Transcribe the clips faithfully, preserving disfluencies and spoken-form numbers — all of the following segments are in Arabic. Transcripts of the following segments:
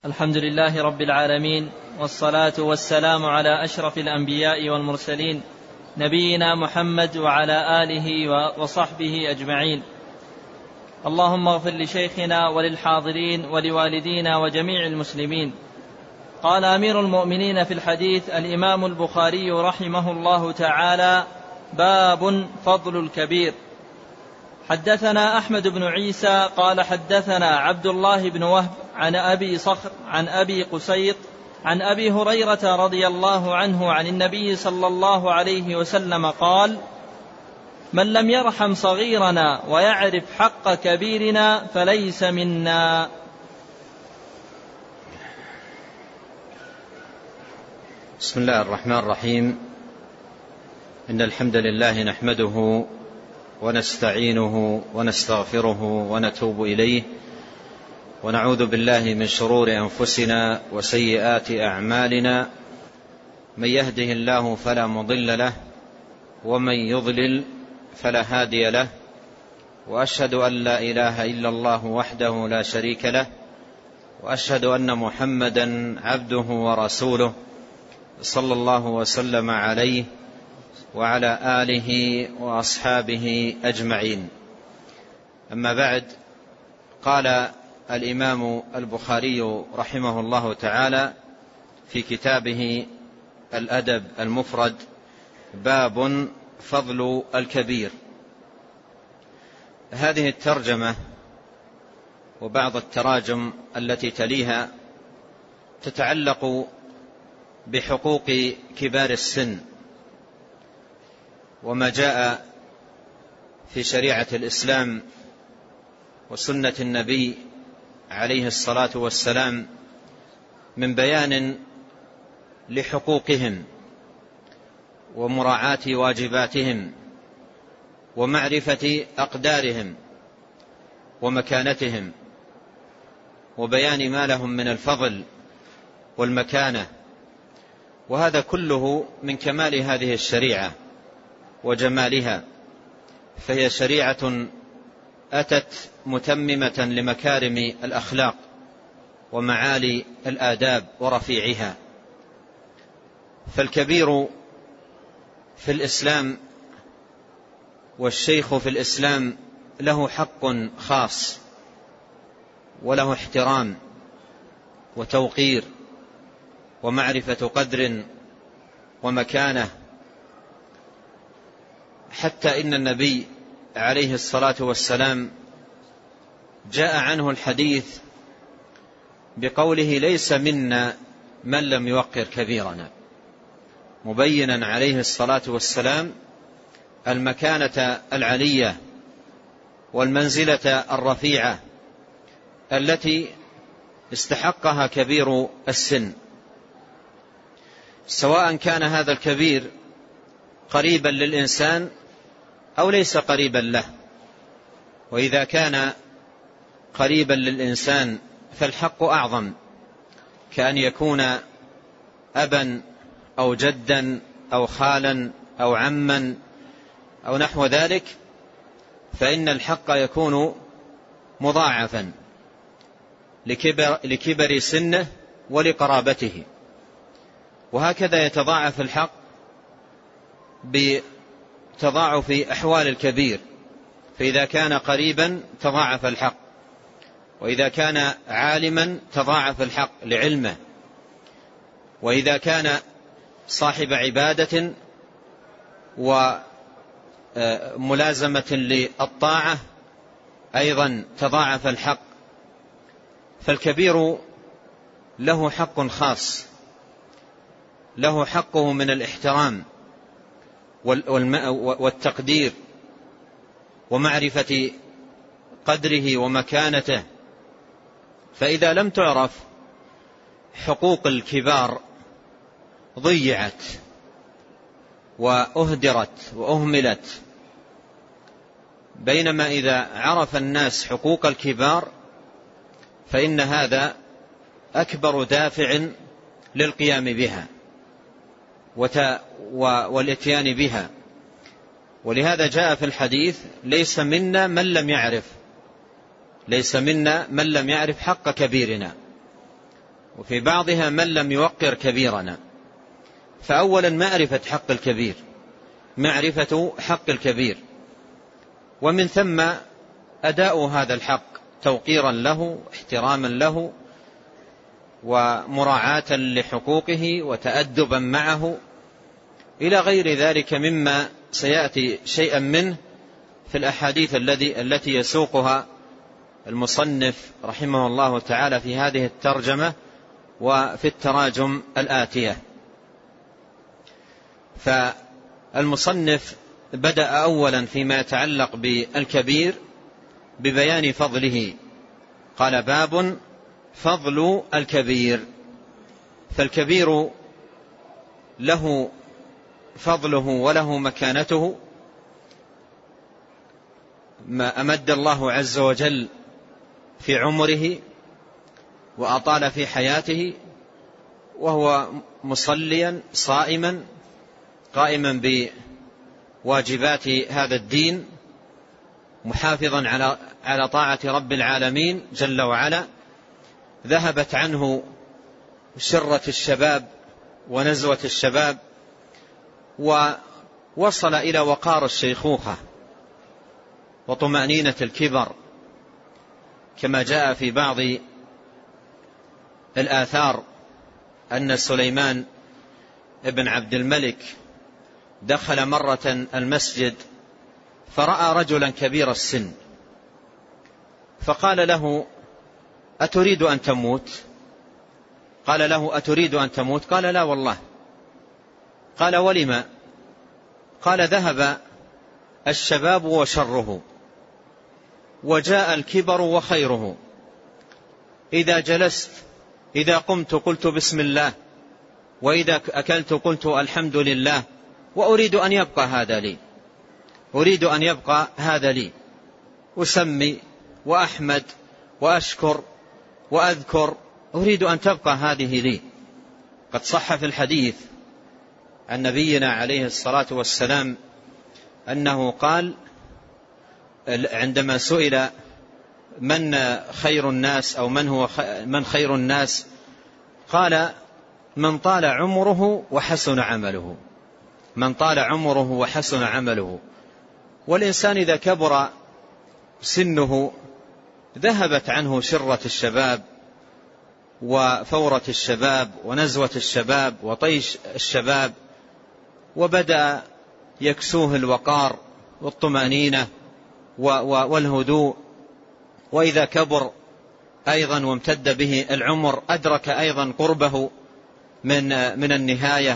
الحمد لله رب العالمين، والصلاة والسلام على أشرف الأنبياء والمرسلين نبينا محمد وعلى آله وصحبه أجمعين. اللهم اغفر لشيخنا وللحاضرين ولوالدينا وجميع المسلمين. قال أمير المؤمنين في الحديث الإمام البخاري رحمه الله تعالى: باب فضل الكبير. حدثنا أحمد بن عيسى قال حدثنا عبد الله بن وهب عن أبي صخر عن أبي قسيط عن أبي هريرة رضي الله عنه عن النبي صلى الله عليه وسلم قال: من لم يرحم صغيرنا ويعرف حق كبيرنا فليس منا. بسم الله الرحمن الرحيم. إن الحمد لله نحمده ونستعينه ونستغفره ونتوب إليه، ونعوذ بالله من شرور أنفسنا وسيئات أعمالنا. من يهده الله فلا مضل له، ومن يضلل فلا هادي له، وأشهد أن لا إله إلا الله وحده لا شريك له، وأشهد أن محمدا عبده ورسوله صلى الله وسلم عليه وعلى آله وأصحابه أجمعين. أما بعد، قال الإمام البخاري رحمه الله تعالى في كتابه الأدب المفرد: باب فضل الكبير. هذه الترجمة وبعض التراجم التي تليها تتعلق بحقوق كبار السن، وما جاء في شريعة الإسلام وسنة النبي عليه الصلاة والسلام من بيان لحقوقهم ومراعاة واجباتهم ومعرفة أقدارهم ومكانتهم، وبيان ما لهم من الفضل والمكانة. وهذا كله من كمال هذه الشريعة وجمالها، فهي شريعة أتت متممة لمكارم الأخلاق ومعالي الآداب ورفيعها. فالكبير في الإسلام والشيخ في الإسلام له حق خاص، وله احترام وتوقير ومعرفة قدر ومكانة، حتى إن النبي عليه الصلاة والسلام جاء عنه الحديث بقوله: ليس منا من لم يوقر كبيرنا، مبينا عليه الصلاة والسلام المكانة العلية والمنزلة الرفيعة التي استحقها كبير السن، سواء كان هذا الكبير قريبا للإنسان أو ليس قريبا له. وإذا كان قريبا للإنسان فالحق أعظم، كأن يكون أبا أو جدا أو خالا أو عما أو نحو ذلك، فإن الحق يكون مضاعفا لكبر, لكبر سنه ولقرابته. وهكذا يتضاعف الحق بتضاعف أحوال الكبير، فإذا كان قريبا تضاعف الحق، وإذا كان عالما تضاعف الحق لعلمه، وإذا كان صاحب عبادة وملازمة للطاعة أيضا تضاعف الحق. فالكبير له حق خاص، له حقه من الاحترام والتقدير ومعرفة قدره ومكانته. فإذا لم تعرف حقوق الكبار ضيعت وأهدرت وأهملت، بينما إذا عرف الناس حقوق الكبار فإن هذا أكبر دافع للقيام بها والاتيان بها. ولهذا جاء في الحديث: ليس منا من لم يعرف ليس منا من لم يعرف حق كبيرنا. وفي بعضها من لم يوقر كبيرنا. فأولا معرفة حق الكبير، معرفة حق الكبير، ومن ثم أداء هذا الحق توقيرا له، احتراما له، ومراعاة لحقوقه، وتأدبا معه، إلى غير ذلك مما سيأتي شيئا منه في الأحاديث التي يسوقها المصنف رحمه الله تعالى في هذه الترجمة وفي التراجم الآتية. فالمصنف بدأ أولا فيما يتعلق بالكبير ببيان فضله، قال: باب فضل الكبير. فالكبير له فضله وله مكانته، ما أمد الله عز وجل في عمره وأطال في حياته، وهو مصليا صائما قائما بواجبات هذا الدين، محافظا على على طاعة رب العالمين جل وعلا. ذهبت عنه شرة الشباب ونزوة الشباب، ووصل إلى وقار الشيخوخة وطمأنينة الكبر، كما جاء في بعض الآثار أن سليمان ابن عبد الملك دخل مرة المسجد فرأى رجلا كبير السن، فقال له: أتريد أن تموت؟ قال له: أتريد أن تموت؟ قال: لا والله. قال: ولما؟ قال: ذهب الشباب وشره، وجاء الكبر وخيره. إذا جلست إذا قمت قلت بسم الله، وإذا أكلت قلت الحمد لله، وأريد أن يبقى هذا لي، أريد أن يبقى هذا لي، أسمي وأحمد وأشكر وأذكر، أريد أن تبقى هذه لي. قد صح في الحديث عن نبينا عليه الصلاة والسلام أنه قال عندما سئل من خير الناس أو من هو من خير الناس، قال: من طال عمره وحسن عمله، من طال عمره وحسن عمله. والإنسان إذا كبر سنه ذهبت عنه شرة الشباب وفورة الشباب ونزوة الشباب وطيش الشباب، وبدأ يكسوه الوقار والطمأنينة والهدوء. وإذا كبر أيضا وامتد به العمر أدرك أيضا قربه من من النهاية،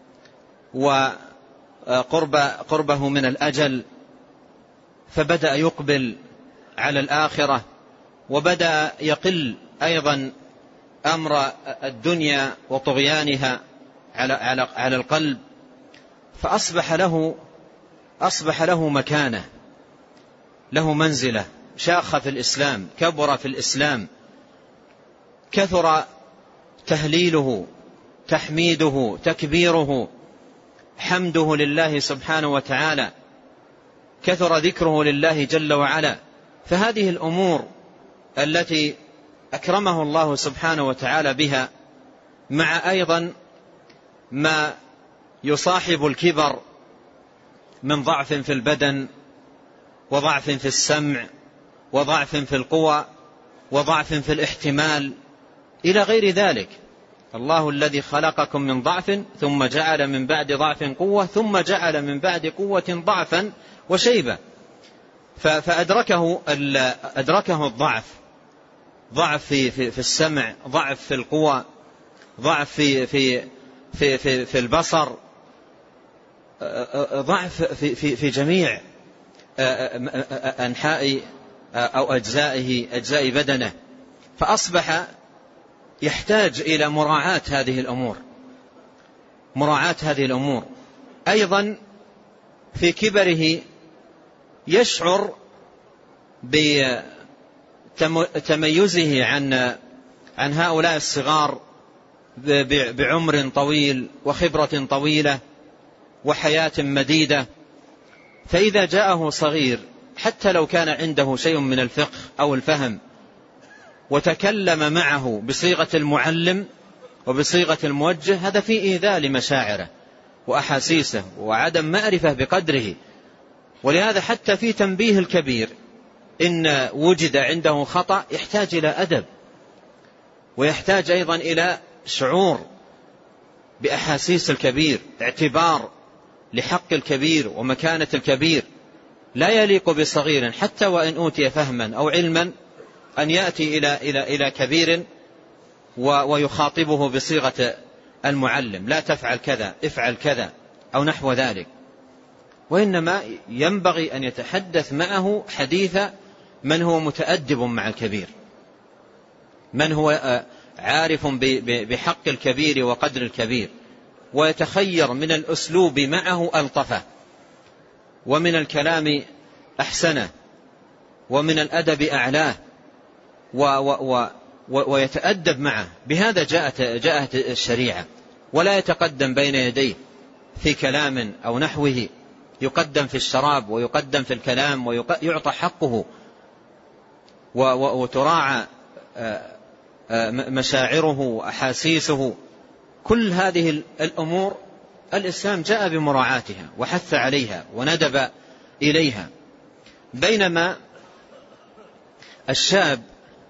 وقرب قربه من الأجل، فبدأ يقبل على الآخرة، وبدأ يقل أيضا أمر الدنيا وطغيانها على على على القلب، فأصبح له أصبح له مكانة، له منزلة، شاخ في الإسلام، كبر في الإسلام، كثر تهليله، تحميده، تكبيره، حمده لله سبحانه وتعالى، كثر ذكره لله جل وعلا. فهذه الأمور التي أكرمه الله سبحانه وتعالى بها، مع أيضا ما يصاحب الكبر من ضعف في البدن، وضعف في السمع، وضعف في القوى، وضعف في الاحتمال، إلى غير ذلك. الله الذي خلقكم من ضعف ثم جعل من بعد ضعف قوة ثم جعل من بعد قوة ضعفا وشيبة. فأدركه أدركه الضعف، ضعف في, في, في السمع، ضعف في القوى، ضعف في, في, في, في, في البصر، ضعف في, في, في جميع أنحاء أو أجزائه أجزاء بدنه. فأصبح يحتاج إلى مراعاة هذه الأمور، مراعاة هذه الأمور. أيضا في كبره يشعر بتميزه عن عن هؤلاء الصغار بعمر طويل وخبرة طويلة وحياة مديدة. فإذا جاءه صغير حتى لو كان عنده شيء من الفقه أو الفهم وتكلم معه بصيغة المعلم وبصيغة الموجه، هذا فيه إيذاء لمشاعره وأحاسيسه وعدم معرفة بقدره. ولهذا حتى في تنبيه الكبير إن وجد عنده خطأ يحتاج إلى أدب، ويحتاج أيضا إلى شعور بأحاسيس الكبير، اعتبار لحق الكبير ومكانة الكبير. لا يليق بصغير حتى وإن أوتي فهما أو علما أن يأتي إلى, إلى, إلى كبير ويخاطبه بصيغة المعلم، لا تفعل كذا، افعل كذا أو نحو ذلك. وإنما ينبغي أن يتحدث معه حديث من هو متأدب مع الكبير، من هو عارف بحق الكبير وقدر الكبير، ويتخير من الأسلوب معه ألطفه، ومن الكلام أحسنه، ومن الأدب أعلاه، و و و ويتأدب معه. بهذا جاءت, جاءت الشريعة. ولا يتقدم بين يديه في كلام أو نحوه، يقدم في الشراب ويقدم في الكلام ويعطى حقه وتراعى مشاعره وأحاسيسه. كل هذه الأمور الإسلام جاء بمراعاتها وحث عليها وندب إليها. بينما الشاب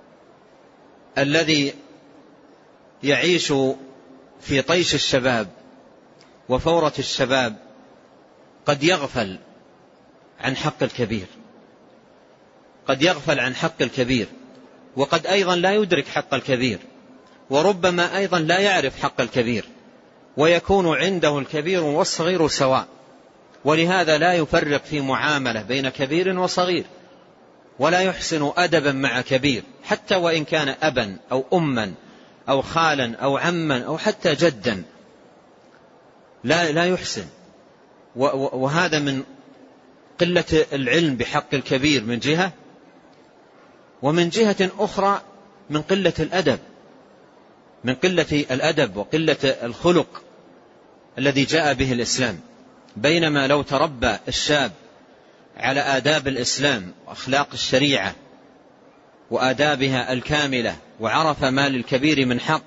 الذي يعيش في طيش الشباب وفورة الشباب قد يغفل عن حق الكبير، قد يغفل عن حق الكبير، وقد أيضا لا يدرك حق الكبير، وربما أيضا لا يعرف حق الكبير، ويكون عنده الكبير والصغير سواء. ولهذا لا يفرق في معاملة بين كبير وصغير، ولا يحسن أدبا مع كبير حتى وإن كان أبا أو أما أو خالا أو عما أو حتى جدا، لا, لا يحسن. وهذا من قلة العلم بحق الكبير من جهة، ومن جهة أخرى من قلة الأدب، من قلة الأدب وقلة الخلق الذي جاء به الإسلام. بينما لو تربى الشاب على آداب الإسلام وأخلاق الشريعة وآدابها الكاملة، وعرف ما للكبير من حق،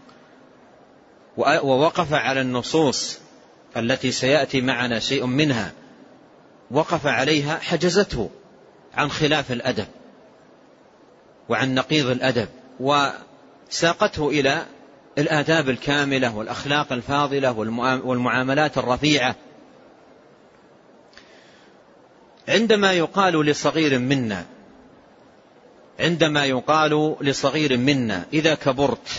ووقف على النصوص التي سيأتي معنا شيء منها، وقف عليها، حجزته عن خلاف الأدب وعن نقيض الأدب، وساقته إلى الآداب الكاملة والأخلاق الفاضلة والمعاملات الرفيعة. عندما يقال لصغير منا عندما يقال لصغير منا إذا كبرت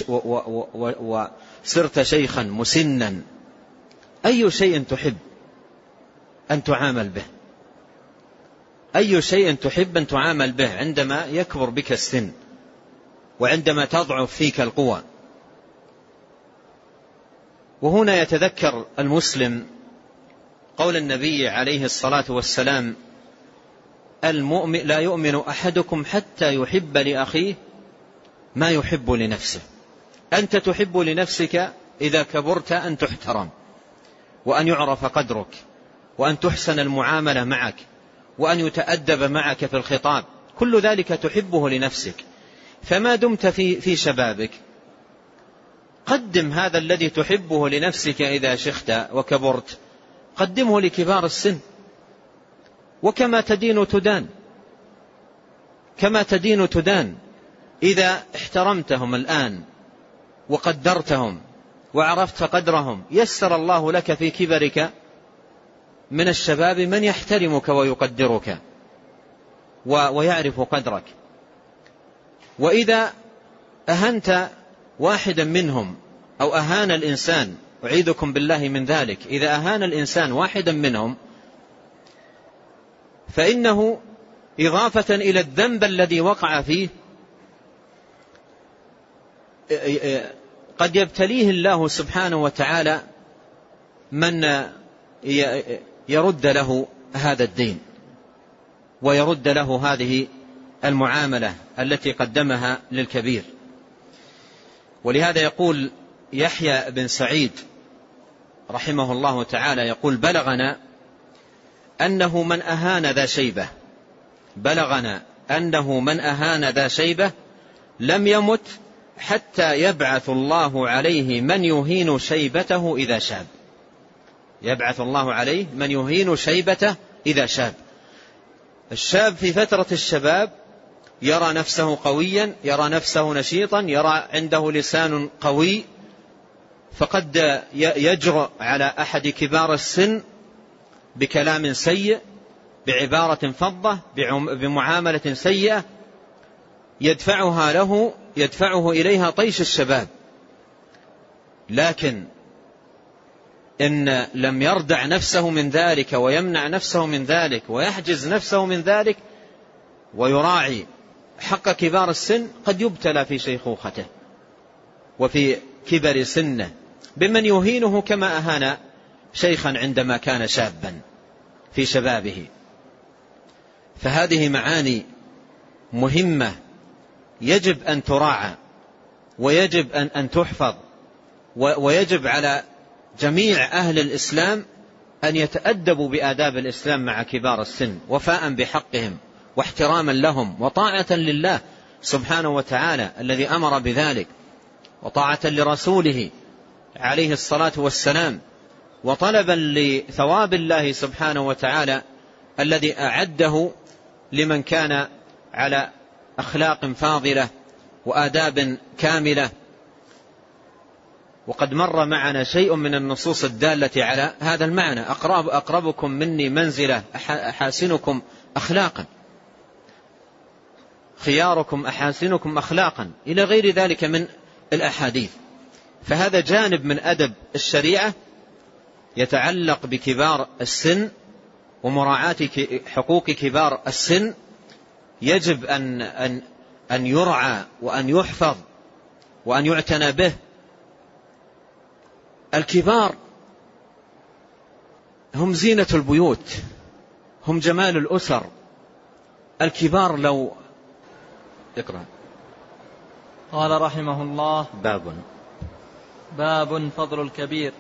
وصرت شيخا مسنا، أي شيء تحب أن تعامل به؟ أي شيء تحب أن تعامل به عندما يكبر بك السن وعندما تضعف فيك القوى؟ وهنا يتذكر المسلم قول النبي عليه الصلاة والسلام: المؤمن لا يؤمن أحدكم حتى يحب لأخيه ما يحب لنفسه. أنت تحب لنفسك إذا كبرت أن تحترم، وأن يعرف قدرك، وأن تحسن المعاملة معك، وأن يتأدب معك في الخطاب، كل ذلك تحبه لنفسك. فما دمت في, في شبابك قدم هذا الذي تحبه لنفسك إذا شخت وكبرت، قدمه لكبار السن. وكما تدين تدان، كما تدين تدان. إذا احترمتهم الآن وقدرتهم وعرفت قدرهم، يسر الله لك في كبرك من الشباب من يحترمك ويقدرك ويعرف قدرك. وإذا أهنت واحدا منهم أو أهان الإنسان، أعيذكم بالله من ذلك، إذا أهان الإنسان واحدا منهم فإنه إضافة إلى الذنب الذي وقع فيه قد يبتليه الله سبحانه وتعالى من يرد له هذا الدين ويرد له هذه المعاملة التي قدمها للكبير. ولهذا يقول يحيى بن سعيد رحمه الله تعالى، يقول: بلغنا أنه من أهان ذا شيبة بلغنا أنه من أهان ذا شيبة لم يمت حتى يبعث الله عليه من يهين شيبته إذا شاب. يبعث الله عليه من يهين شيبته إذا شاب. الشاب في فترة الشباب يرى نفسه قويا، يرى نفسه نشيطا، يرى عنده لسان قوي، فقد يجرؤ على أحد كبار السن بكلام سيء، بعبارة فظة، بمعاملة سيئة يدفعها له يدفعه إليها طيش الشباب. لكن إن لم يردع نفسه من ذلك ويمنع نفسه من ذلك ويحجز نفسه من ذلك ويراعي حق كبار السن، قد يبتلى في شيخوخته وفي كبر سنه بمن يهينه كما أهان شيخا عندما كان شابا في شبابه. فهذه معاني مهمة يجب أن تراعى ويجب أن, أن تحفظ، ويجب على جميع أهل الإسلام أن يتأدبوا بآداب الإسلام مع كبار السن، وفاء بحقهم واحتراما لهم وطاعة لله سبحانه وتعالى الذي أمر بذلك، وطاعة لرسوله عليه الصلاة والسلام، وطلبا لثواب الله سبحانه وتعالى الذي أعده لمن كان على أخلاق فاضلة وآداب كاملة. وقد مر معنا شيء من النصوص الدالة على هذا المعنى: أقرب أقربكم مني منزلة أحاسنكم أخلاقا، خياركم أحاسنكم أخلاقا، إلى غير ذلك من الأحاديث. فهذا جانب من أدب الشريعة يتعلق بكبار السن ومراعاة حقوق كبار السن، يجب أن, أن, أن يرعى وأن يحفظ وأن يعتنى به. الكبار هم زينة البيوت، هم جمال الأسر. الكبار لو اقرأ. قال رحمه الله: باب باب فضل الكبير.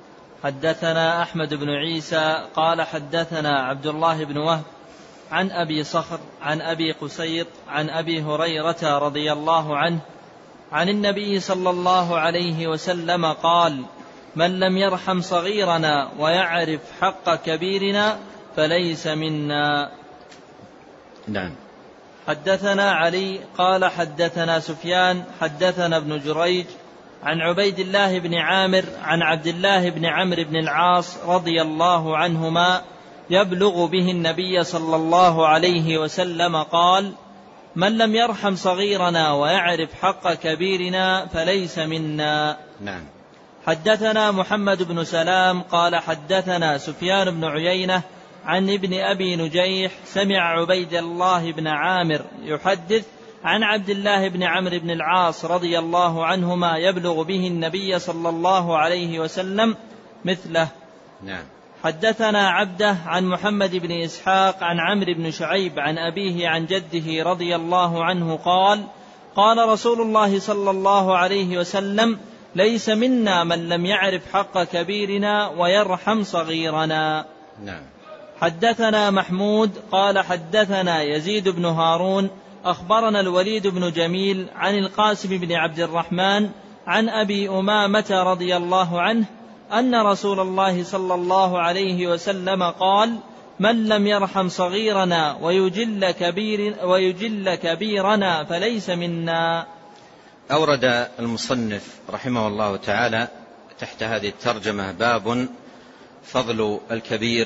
حدثنا أحمد بن عيسى قال حدثنا عبد الله بن وهب عن أبي صخر عن أبي قسيط عن أبي هريرة رضي الله عنه عن النبي صلى الله عليه وسلم قال: من لم يرحم صغيرنا ويعرف حق كبيرنا فليس منا. نعم. حدثنا علي قال حدثنا سفيان حدثنا ابن جريج عن عبيد الله بن عامر عن عبد الله بن عمرو بن العاص رضي الله عنهما يبلغ به النبي صلى الله عليه وسلم قال: من لم يرحم صغيرنا ويعرف حق كبيرنا فليس منا. نعم. حدثنا محمد بن سلام قال حدثنا سفيان بن عيينة عن ابن أبي نجيح سمع عبيد الله بن عامر يحدث عن عبد الله بن عمرو بن العاص رضي الله عنهما يبلغ به النبي صلى الله عليه وسلم مثله. نعم. حدثنا عبده عن محمد بن إسحاق عن عمرو بن شعيب عن أبيه عن جده رضي الله عنه قال: قال رسول الله صلى الله عليه وسلم: ليس منا من لم يعرف حق كبيرنا ويرحم صغيرنا. نعم. حدثنا محمود قال حدثنا يزيد بن هارون أخبرنا الوليد بن جميل عن القاسم بن عبد الرحمن عن أبي أمامة رضي الله عنه أن رسول الله صلى الله عليه وسلم قال: من لم يرحم صغيرنا ويجل, كبير ويجل كبيرنا فليس منا. أورد المصنف رحمه الله تعالى تحت هذه الترجمة: باب فضل الكبير،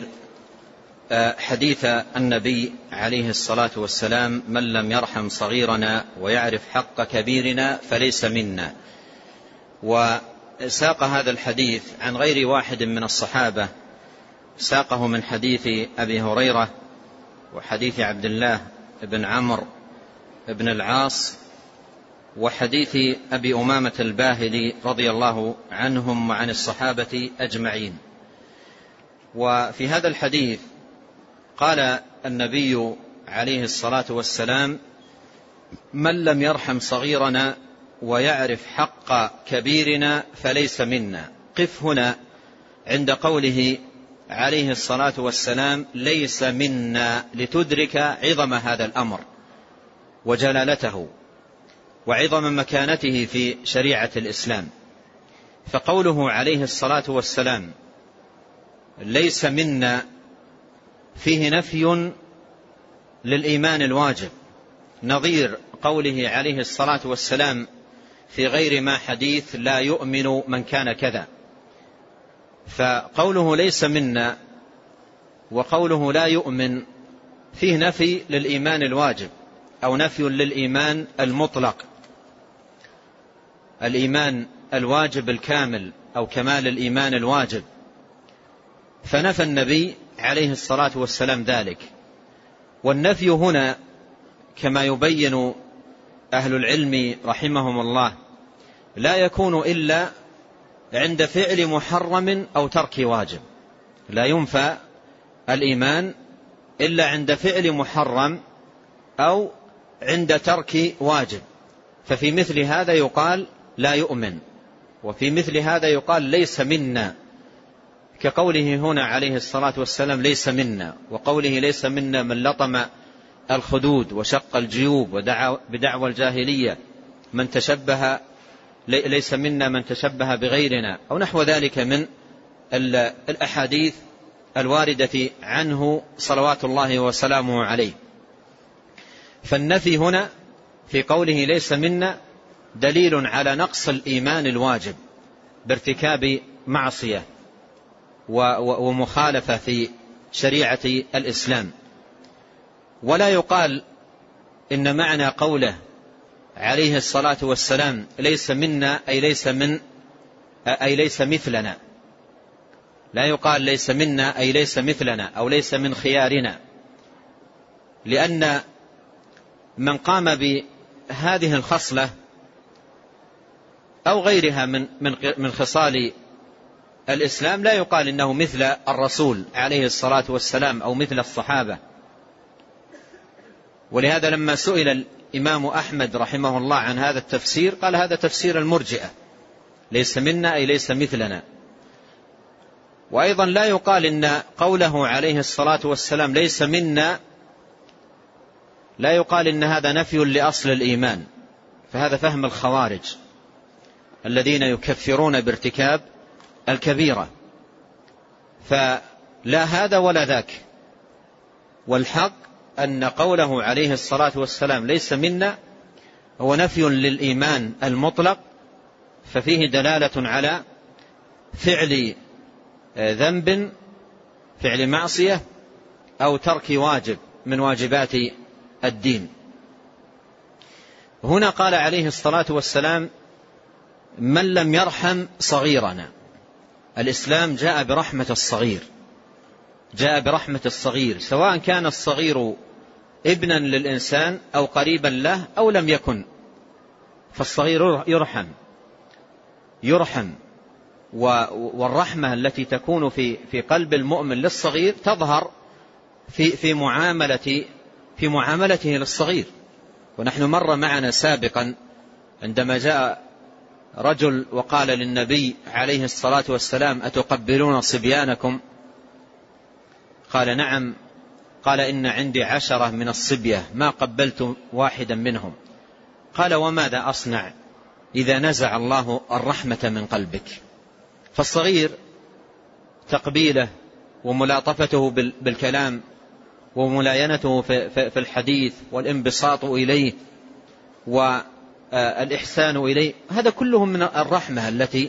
حديث النبي عليه الصلاة والسلام: من لم يرحم صغيرنا ويعرف حق كبيرنا فليس منا. وساق هذا الحديث عن غير واحد من الصحابة، ساقه من حديث أبي هريرة وحديث عبد الله بن عمرو بن العاص وحديث أبي أمامة الباهلي رضي الله عنهم وعن الصحابة أجمعين. وفي هذا الحديث قال النبي عليه الصلاة والسلام: من لم يرحم صغيرنا ويعرف حق كبيرنا فليس منا. قف هنا عند قوله عليه الصلاة والسلام ليس منا، لتدرك عظم هذا الأمر وجلالته. وعظم مكانته في شريعة الإسلام. فقوله عليه الصلاة والسلام ليس منا فيه نفي للإيمان الواجب، نظير قوله عليه الصلاة والسلام في غير ما حديث لا يؤمن من كان كذا. فقوله ليس منا وقوله لا يؤمن فيه نفي للإيمان الواجب أو نفي للإيمان المطلق، الإيمان الواجب الكامل أو كمال الإيمان الواجب. فنفى النبي عليه الصلاة والسلام ذلك. والنفي هنا كما يبين أهل العلم رحمهم الله لا يكون إلا عند فعل محرم أو ترك واجب، لا ينفى الإيمان إلا عند فعل محرم أو عند ترك واجب. ففي مثل هذا يقال لا يؤمن، وفي مثل هذا يقال ليس منا، كقوله هنا عليه الصلاة والسلام ليس منا، وقوله ليس منا من لطم الخدود وشق الجيوب ودعا بدعوى الجاهلية، من تشبه ليس منا من تشبه بغيرنا، أو نحو ذلك من الأحاديث الواردة عنه صلوات الله وسلامه عليه. فالنفي هنا في قوله ليس منا دليل على نقص الإيمان الواجب بارتكاب معصية ومخالفة في شريعة الإسلام. ولا يقال إن معنى قوله عليه الصلاة والسلام ليس منا أي ليس من أي ليس مثلنا، لا يقال ليس منا أي ليس مثلنا أو ليس من خيارنا، لأن من قام بهذه الخصلة أو غيرها من من خصال الإسلام لا يقال إنه مثل الرسول عليه الصلاة والسلام أو مثل الصحابة. ولهذا لما سئل الإمام أحمد رحمه الله عن هذا التفسير قال هذا تفسير المرجئة، ليس منا أي ليس مثلنا. وأيضا لا يقال إن قوله عليه الصلاة والسلام ليس منا لا يقال إن هذا نفي لأصل الإيمان، فهذا فهم الخوارج الذين يكفرون بارتكاب الكبيرة، فلا هذا ولا ذاك. والحق أن قوله عليه الصلاة والسلام ليس منا هو نفي للإيمان المطلق، ففيه دلالة على فعل ذنب، فعل معصية، أو ترك واجب من واجبات الدين. هنا قال عليه الصلاة والسلام من لم يرحم صغيرنا. الإسلام جاء برحمة الصغير، جاء برحمة الصغير، سواء كان الصغير ابنا للإنسان أو قريبا له أو لم يكن، فالصغير يرحم يرحم والرحمة التي تكون في في قلب المؤمن للصغير تظهر في في معاملة في معاملته للصغير. ونحن مر معنا سابقا عندما جاء رجل وقال للنبي عليه الصلاة والسلام أتقبلون صبيانكم؟ قال نعم. قال إن عندي عشرة من الصبية ما قبلت واحدا منهم. قال وماذا أصنع إذا نزع الله الرحمة من قلبك؟ فالصغير تقبيله وملاطفته بالكلام وملاينته في الحديث والانبساط إليه والإحسان إليه، هذا كله من الرحمة التي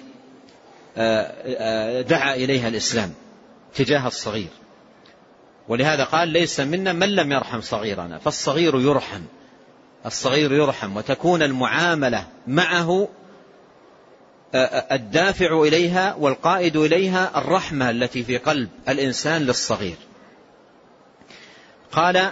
دعا إليها الإسلام تجاه الصغير. ولهذا قال ليس منا من لم يرحم صغيرنا، فالصغير يرحم، الصغير يرحم، وتكون المعاملة معه الدافع إليها والقائد إليها الرحمة التي في قلب الإنسان للصغير. قال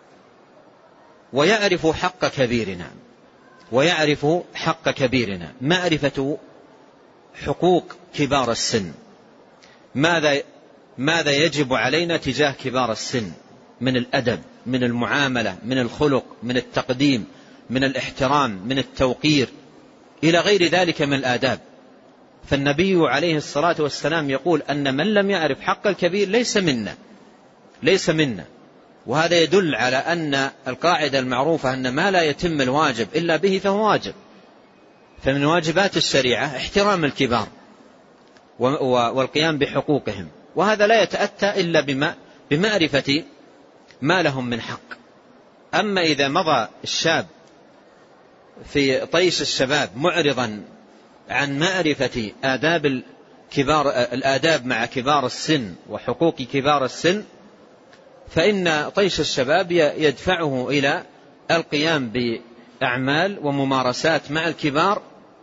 ويعرف حق كبيرنا، ويعرف حق كبيرنا، معرفة حقوق كبار السن، ماذا ماذا يجب علينا تجاه كبار السن من الأدب، من المعاملة، من الخلق، من التقديم، من الاحترام، من التوقير، إلى غير ذلك من الآداب. فالنبي عليه الصلاة والسلام يقول أن من لم يعرف حق الكبير ليس منا، ليس منا. وهذا يدل على أن القاعدة المعروفة أن ما لا يتم الواجب إلا به فهو واجب. فمن واجبات الشريعة احترام الكبار والقيام بحقوقهم، وهذا لا يتأتى إلا بما بمعرفة ما لهم من حق. أما إذا مضى الشاب في طيش الشباب معرضا عن معرفة آداب الكبار الآداب مع كبار السن وحقوق كبار السن، فإن طيش الشباب يدفعه إلى القيام بأعمال وممارسات مع الكبار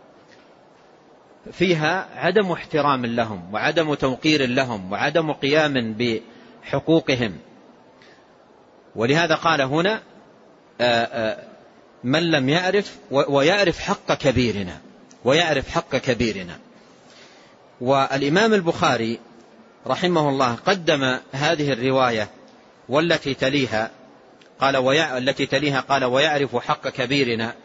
فيها عدم احترام لهم وعدم توقير لهم وعدم قيام بحقوقهم. ولهذا قال هنا من لم يعرف ويعرف حق كبيرنا ويعرف حق كبيرنا. والإمام البخاري رحمه الله قدم هذه الرواية والتي تليها قال ويع... التي تليها قال ويعرف حق كبيرنا،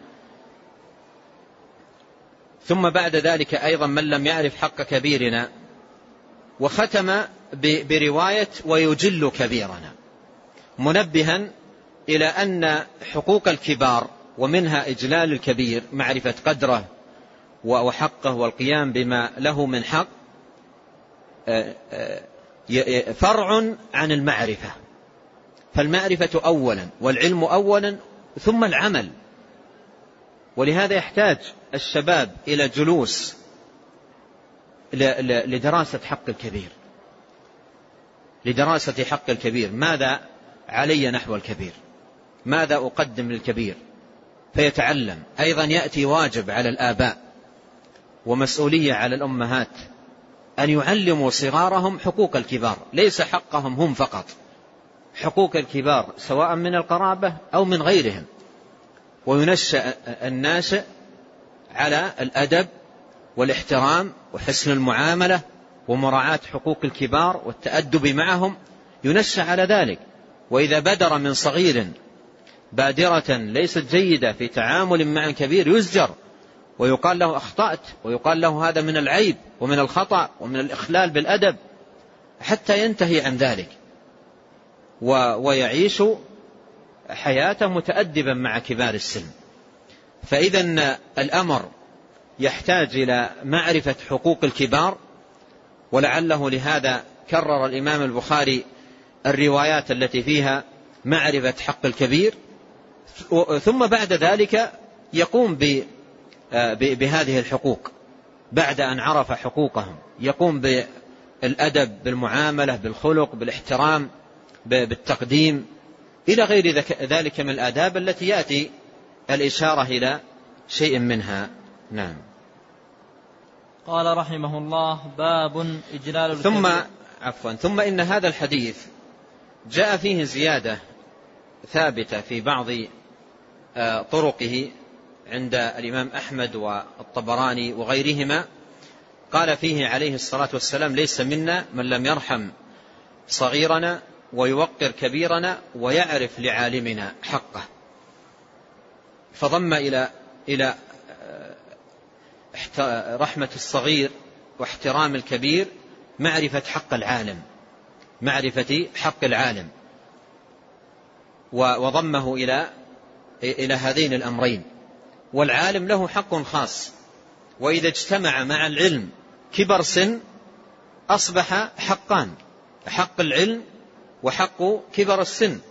ثم بعد ذلك أيضا من لم يعرف حق كبيرنا، وختم ب... برواية ويجل كبيرنا، منبها إلى أن حقوق الكبار ومنها إجلال الكبير معرفة قدره وحقه والقيام بما له من حق فرع عن المعرفة. فالمعرفة أولا والعلم أولا ثم العمل. ولهذا يحتاج الشباب إلى جلوس لدراسة حق الكبير، لدراسة حق الكبير، ماذا علي نحو الكبير، ماذا أقدم للكبير، فيتعلم. أيضا يأتي واجب على الآباء ومسؤولية على الأمهات أن يعلموا صغارهم حقوق الكبار، ليس حقهم هم فقط، حقوق الكبار سواء من القرابة أو من غيرهم. وينشأ الناشئ على الأدب والاحترام وحسن المعاملة ومراعاة حقوق الكبار والتأدب معهم، ينشأ على ذلك. وإذا بدر من صغير بادرة ليست جيدة في تعامل مع الكبير يزجر ويقال له أخطأت، ويقال له هذا من العيب ومن الخطأ ومن الإخلال بالأدب، حتى ينتهي عن ذلك ويعيش حياته متأدبا مع كبار السن. فإذا الأمر يحتاج إلى معرفة حقوق الكبار، ولعله لهذا كرر الإمام البخاري الروايات التي فيها معرفة حق الكبير، ثم بعد ذلك يقوم بهذه الحقوق بعد أن عرف حقوقهم، يقوم بالأدب بالمعاملة بالخلق بالاحترام بالتقديم إلى غير ذلك من الآداب التي يأتي الإشارة إلى شيء منها. نعم. قال رحمه الله باب إجلال الكبير. ثم عفوا ثم إن هذا الحديث جاء فيه زيادة ثابتة في بعض طرقه عند الإمام أحمد والطبراني وغيرهما، قال فيه عليه الصلاة والسلام ليس منا من لم يرحم صغيرنا ويوقر كبيرنا ويعرف لعالمنا حقه. فضم إلى إلى رحمة الصغير واحترام الكبير معرفة حق العالم، معرفة حق العالم، وضمه إلى إلى هذين الأمرين. والعالم له حق خاص، وإذا اجتمع مع العلم كبر سن أصبح حقان، حق العلم وحق كبر السن.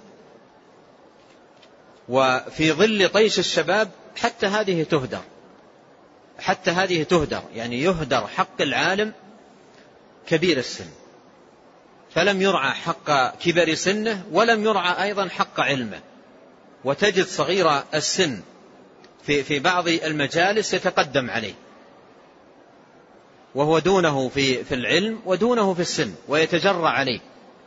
وفي ظل طيش الشباب حتى هذه تهدر، حتى هذه تهدر، يعني يهدر حق العالم كبير السن، فلم يرعى حق كبر سنه ولم يرعى أيضا حق علمه. وتجد صغير السن في في بعض المجالس يتقدم عليه وهو دونه في في العلم ودونه في السن، ويتجرأ عليه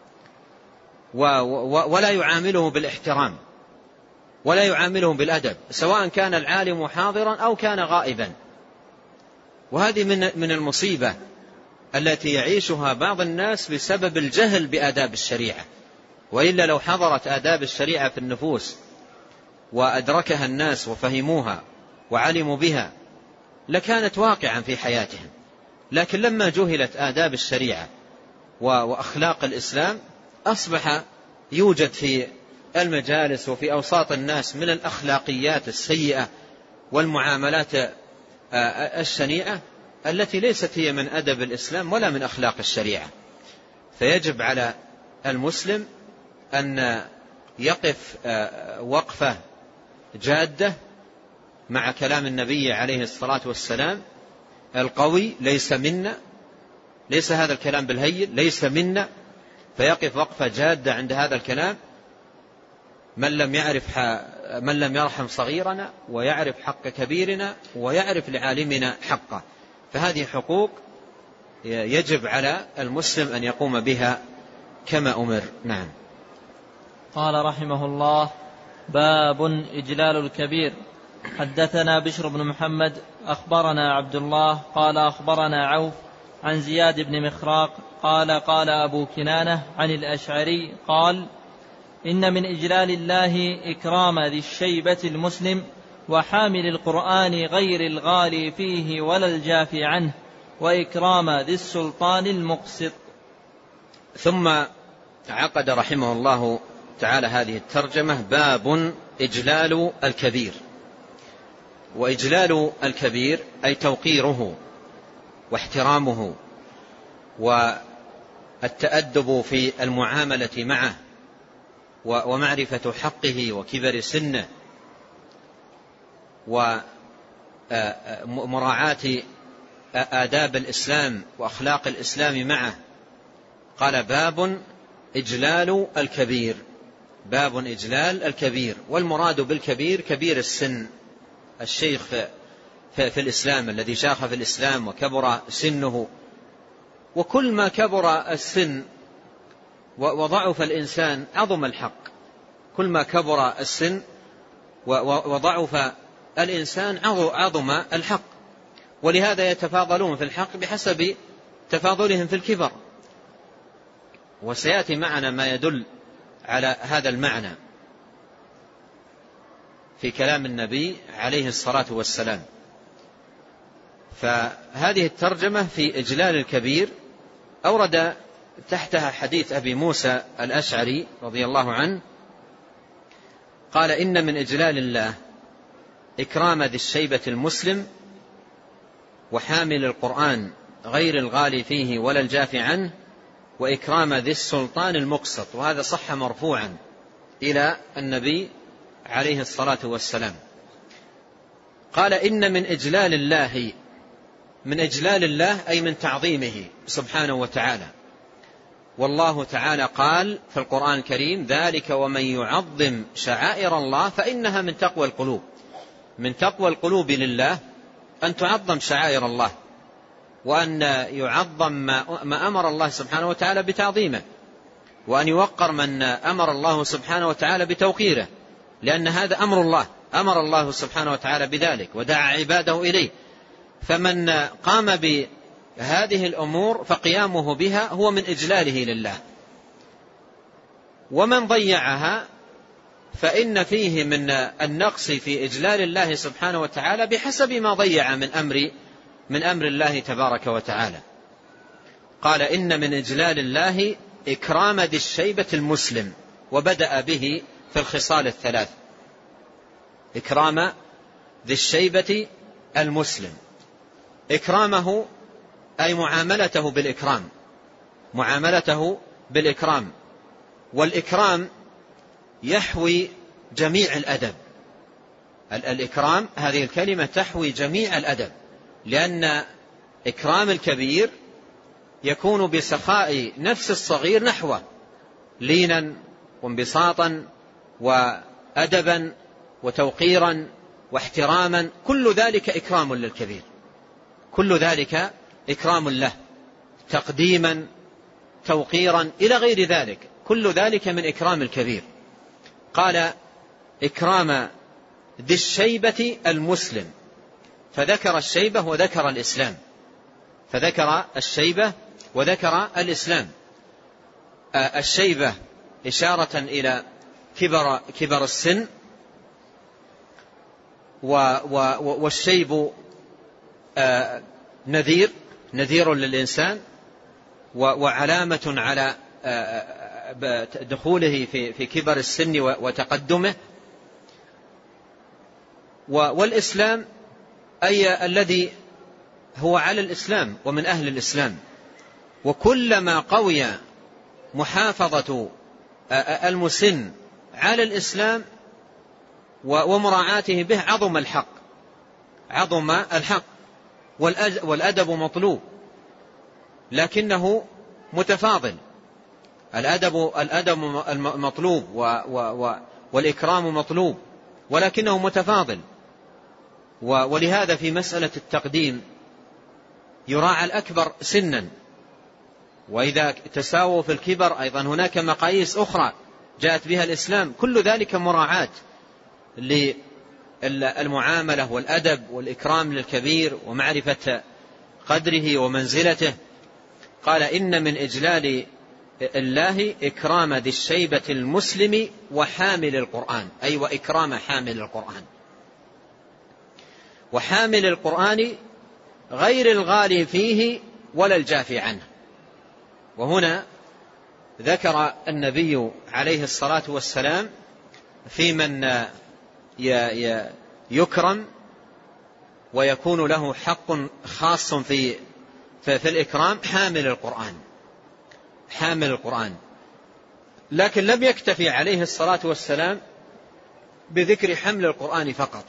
ولا يعامله بالاحترام ولا يعامله بالأدب، سواء كان العالم حاضرا أو كان غائبا. وهذه من من المصيبة التي يعيشها بعض الناس بسبب الجهل بآداب الشريعة. وإلا لو حضرت آداب الشريعة في النفوس وأدركها الناس وفهموها وعلموا بها لكانت واقعا في حياتهم. لكن لما جهلت آداب الشريعة وأخلاق الإسلام أصبح يوجد في المجالس وفي أوساط الناس من الأخلاقيات السيئة والمعاملات الشنيعة التي ليست هي من أدب الإسلام ولا من أخلاق الشريعة. فيجب على المسلم أن يقف وقفة جادة مع كلام النبي عليه الصلاة والسلام القوي: ليس منا، ليس هذا الكلام بالهين، ليس منا. فيقف وقفة جادة عند هذا الكلام. من لم يعرف من لم يرحم صغيرنا ويعرف حق كبيرنا ويعرف لعالمنا حقه. فهذه حقوق يجب على المسلم أن يقوم بها كما أمر. نعم. قال رحمه الله: باب إجلال الكبير. حدثنا بشر بن محمد أخبرنا عبد الله قال أخبرنا عوف عن زياد بن مخراق قال قال أبو كنانة عن الأشعري قال: إن من إجلال الله إكرام ذي الشيبة المسلم وحامل القرآن غير الغالي فيه ولا الجافي عنه وإكرام ذي السلطان المقسط. ثم عقد رحمه الله تعالى هذه الترجمة: باب إجلال الكبير. وإجلال الكبير أي توقيره واحترامه والتأدب في المعاملة معه ومعرفة حقه وكبر سنه ومراعاة آداب الإسلام وأخلاق الإسلام معه. قال: باب إجلال الكبير. باب إجلال الكبير. والمراد بالكبير كبير السن، الشيخ في الإسلام الذي شاخ في الإسلام وكبر سنه. وكل ما كبر السن وضعف الإنسان عظم الحق. كل ما كبر السن وضعف الإنسان عظم الحق. ولهذا يتفاضلون في الحق بحسب تفاضلهم في الكبر. وسيأتي معنا ما يدل على هذا المعنى في كلام النبي عليه الصلاة والسلام. فهذه الترجمة في إجلال الكبير أورد تحتها حديث أبي موسى الأشعري رضي الله عنه قال: إن من إجلال الله إكرام ذي الشيبة المسلم وحامل القرآن غير الغالي فيه ولا الجافي عنه وإكرام ذي السلطان المقسط. وهذا صح مرفوعا إلى النبي عليه الصلاة والسلام. قال: إن من إجلال الله، من إجلال الله أي من تعظيمه سبحانه وتعالى. والله تعالى قال في القرآن الكريم: ذلك ومن يعظم شعائر الله فإنها من تقوى القلوب. من تقوى القلوب لله أن تعظم شعائر الله، وأن يعظم ما أمر الله سبحانه وتعالى بتعظيمه، وأن يوقر من أمر الله سبحانه وتعالى بتوقيره، لأن هذا أمر الله، أمر الله سبحانه وتعالى بذلك ودعا عباده إليه. فمن قام بهذه الأمور فقيامه بها هو من إجلاله لله. ومن ضيعها فإن فيه من النقص في إجلال الله سبحانه وتعالى بحسب ما ضيع من أمر من أمر الله تبارك وتعالى. قال: إن من إجلال الله إكرام ذي الشيبة المسلم. وبدأ به في الخصال الثلاث: إكرام ذي الشيبة المسلم. إكرامه أي معاملته بالإكرام، معاملته بالإكرام. والإكرام يحوي جميع الأدب. الإكرام هذه الكلمة تحوي جميع الأدب، لأن إكرام الكبير يكون بسخاء نفس الصغير نحوه، لينا وانبساطا وأدبا وتوقيرا واحتراما. كل ذلك إكرام للكبير، كل ذلك إكرام له، تقديما، توقيرا، إلى غير ذلك. كل ذلك من إكرام الكبير. قال: إكرام ذي الشيبة المسلم. فذكر الشيبة وذكر الإسلام، فذكر الشيبة وذكر الإسلام. الشيبة إشارة إلى كبر, كبر السن، والشيب نذير نذير للإنسان وعلامة على ودخوله في في كبر السن وتقدمه. والإسلام أي الذي هو على الإسلام ومن أهل الإسلام، وكلما قوي محافظة المسن على الإسلام ومراعاته به عظم الحق عظم الحق والأدب مطلوب، لكنه متفاضل. الأدب الأدب مطلوب والإكرام مطلوب، ولكنه متفاضل. ولهذا في مسألة التقديم يراعى الأكبر سنا، وإذا تساووا في الكبر أيضا هناك مقاييس أخرى جاءت بها الإسلام، كل ذلك مراعاة للمعاملة والأدب والإكرام للكبير ومعرفة قدره ومنزلته. قال: إن من إجلال الله إكرام ذي الشيبة المسلم وحامل القرآن، أي وإكرام حامل القرآن. وحامل القرآن غير الغالي فيه ولا الجافي عنه. وهنا ذكر النبي عليه الصلاة والسلام في من يكرم ويكون له حق خاص في في الإكرام حامل القرآن حامل القرآن لكن لم يكتفي عليه الصلاة والسلام بذكر حمل القرآن فقط،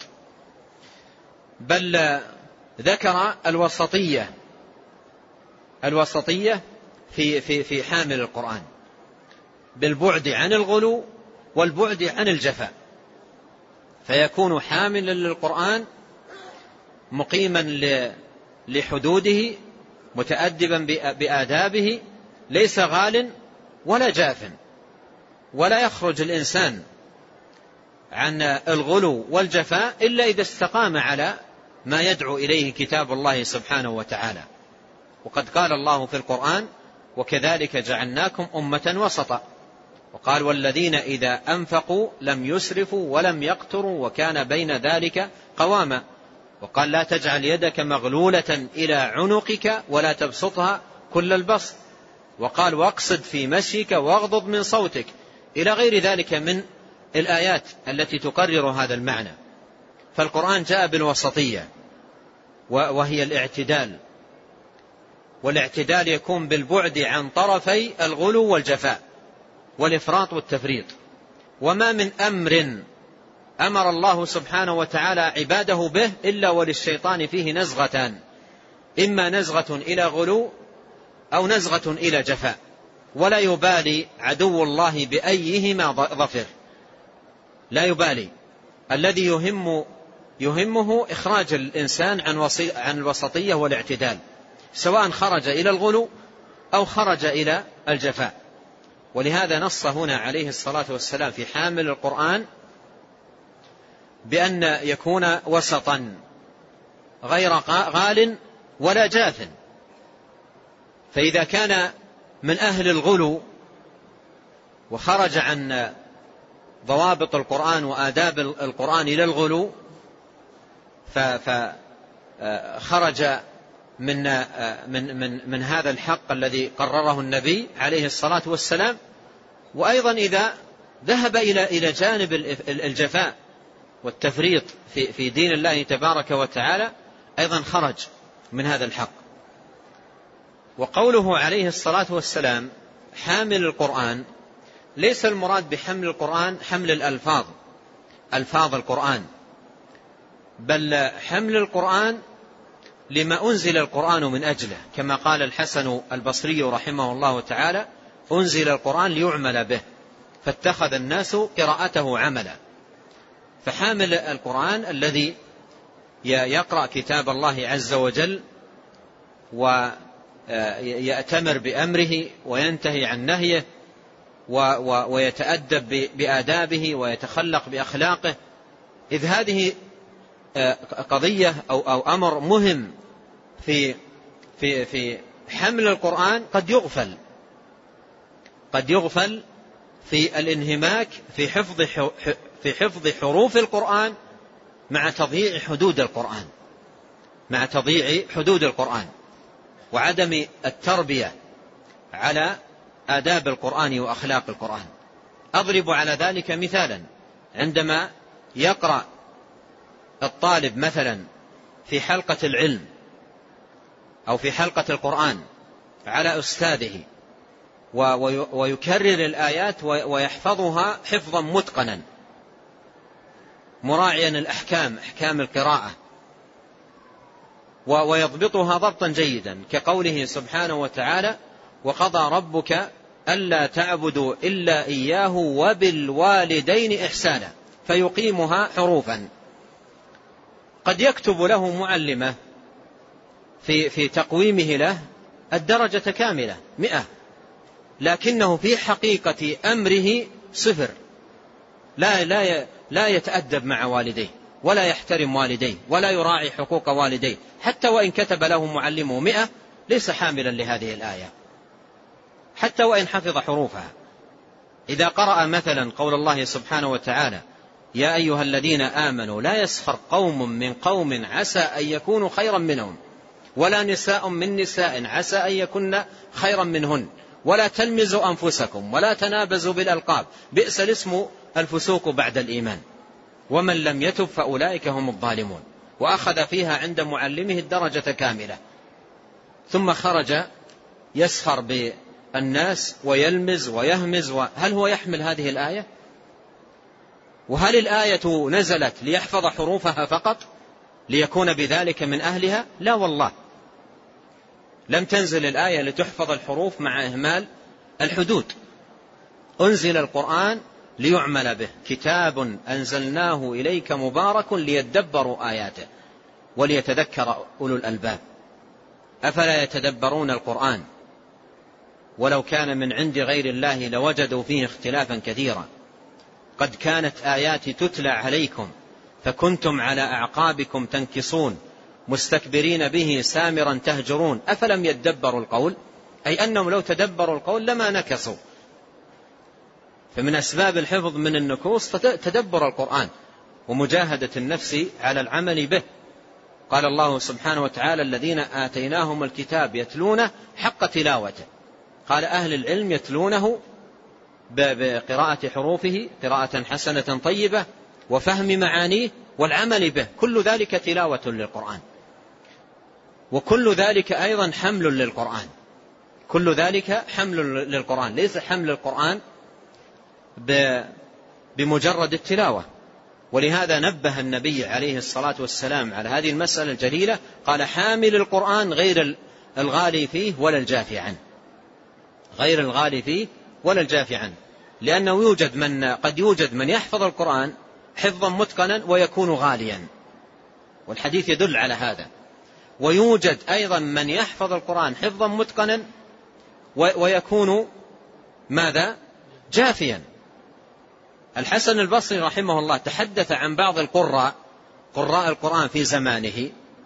بل ذكر الوسطية الوسطية في في في حامل القرآن، بالبعد عن الغلو والبعد عن الجفاء، فيكون حاملا للقرآن مقيما لحدوده متأدبا بآدابه، ليس غال ولا جاف، ولا يخرج الإنسان عن الغلو والجفاء إلا إذا استقام على ما يدعو إليه كتاب الله سبحانه وتعالى. وقد قال الله في القرآن: وكذلك جعلناكم أمة وسطا. وقال: والذين إذا أنفقوا لم يسرفوا ولم يقتروا وكان بين ذلك قواما. وقال: لا تجعل يدك مغلولة إلى عنقك ولا تبسطها كل البسط. وقال: واقصد في مشيك واغضض من صوتك، إلى غير ذلك من الآيات التي تقرر هذا المعنى. فالقرآن جاء بالوسطية وهي الاعتدال، والاعتدال يكون بالبعد عن طرفي الغلو والجفاء والإفراط والتفريط. وما من أمر أمر الله سبحانه وتعالى عباده به إلا وللشيطان فيه نزغتان، إما نزغة إلى غلو أو نزغة إلى جفاء، ولا يبالي عدو الله بأيهما ظفر، لا يبالي. الذي يهم يهمه إخراج الإنسان عن عن الوسطية والاعتدال، سواء خرج إلى الغلو أو خرج إلى الجفاء. ولهذا نص هنا عليه الصلاة والسلام في حامل القرآن بأن يكون وسطا غير غال ولا جاف. فإذا كان من أهل الغلو وخرج عن ضوابط القرآن وآداب القرآن إلى الغلو فخرج من من من من هذا الحق الذي قرره النبي عليه الصلاة والسلام. وأيضا إذا ذهب إلى إلى جانب الجفاء والتفريط في في دين الله تبارك وتعالى أيضا خرج من هذا الحق. وقوله عليه الصلاة والسلام حامل القرآن، ليس المراد بحمل القرآن حمل الألفاظ ألفاظ القرآن، بل حمل القرآن لما أنزل القرآن من أجله، كما قال الحسن البصري رحمه الله تعالى: أنزل القرآن ليعمل به فاتخذ الناس قراءته عملا. فحامل القرآن الذي يقرأ كتاب الله عز وجل ويأتمر بأمره وينتهي عن نهيه ويتأدب بآدابه ويتخلق بأخلاقه، إذ هذه قضية أو أو أمر مهم في في في حمل القرآن قد يغفل قد يغفل في الانهماك في حفظ في حفظ حروف القرآن مع تضييع حدود القرآن مع تضييع حدود القرآن وعدم التربية على آداب القرآن وأخلاق القرآن. أضرب على ذلك مثالا: عندما يقرأ الطالب مثلا في حلقة العلم أو في حلقة القرآن على أستاذه ويكرر الآيات ويحفظها حفظا متقنا مراعيا الأحكام، أحكام القراءة، ويضبطها ضبطا جيدا، كقوله سبحانه وتعالى: وقضى ربك ألا تعبدوا إلا إياه وبالوالدين إحسانا، فيقيمها حروفا. قد يكتب له معلمة في, في تقويمه له الدرجة كاملة مئة، لكنه في حقيقة أمره صفر، لا, لا, لا يتأدب مع والديه ولا يحترم والديه ولا يراعي حقوق والديه، حتى وإن كتب له معلمه مئة ليس حاملا لهذه الآية، حتى وإن حفظ حروفها. إذا قرأ مثلا قول الله سبحانه وتعالى: يا أيها الذين آمنوا لا يسخر قوم من قوم عسى أن يكونوا خيرا منهم ولا نساء من نساء عسى أن يكن خيرا منهن ولا تلمزوا أنفسكم ولا تنابزوا بالألقاب بئس الاسم الفسوق بعد الإيمان ومن لم يتب فأولئك هم الظالمون. وأخذ فيها عند معلمه الدرجة كاملة، ثم خرج يسخر بالناس ويلمز ويهمز. هل هو يحمل هذه الآية؟ وهل الآية نزلت ليحفظ حروفها فقط ليكون بذلك من أهلها؟ لا والله، لم تنزل الآية لتحفظ الحروف مع إهمال الحدود. أنزل القرآن ليعمل به، كتاب أنزلناه إليك مبارك ليدبروا آياته وليتذكر أولو الألباب. أفلا يتدبرون القرآن ولو كان من عند غير الله لوجدوا فيه اختلافا كثيرا. قد كانت آياتي تتلى عليكم فكنتم على أعقابكم تنكصون مستكبرين به سامرا تهجرون أفلم يدبروا القول، أي أنهم لو تدبروا القول لما نكصوا. فمن أسباب الحفظ من النكوص تدبر القرآن ومجاهدة النفس على العمل به. قال الله سبحانه وتعالى: الذين آتيناهم الكتاب يتلونه حق تلاوته. قال أهل العلم يتلونه بقراءة حروفه قراءة حسنة طيبة وفهم معانيه والعمل به، كل ذلك تلاوة للقرآن، وكل ذلك أيضا حمل للقرآن، كل ذلك حمل للقرآن، ليس حمل القرآن بمجرد التلاوة. ولهذا نبه النبي عليه الصلاة والسلام على هذه المسألة الجليلة، قال: حامل القرآن غير الغالي فيه ولا الجافي عنه، غير الغالي فيه ولا الجافي عنه، لأنه يوجد من قد يوجد من يحفظ القرآن حفظا متقنا ويكون غاليا، والحديث يدل على هذا. ويوجد أيضا من يحفظ القرآن حفظا متقنا ويكون ماذا؟ جافيا. الحسن البصري رحمه الله تحدث عن بعض القراء قراء القرآن في زمانه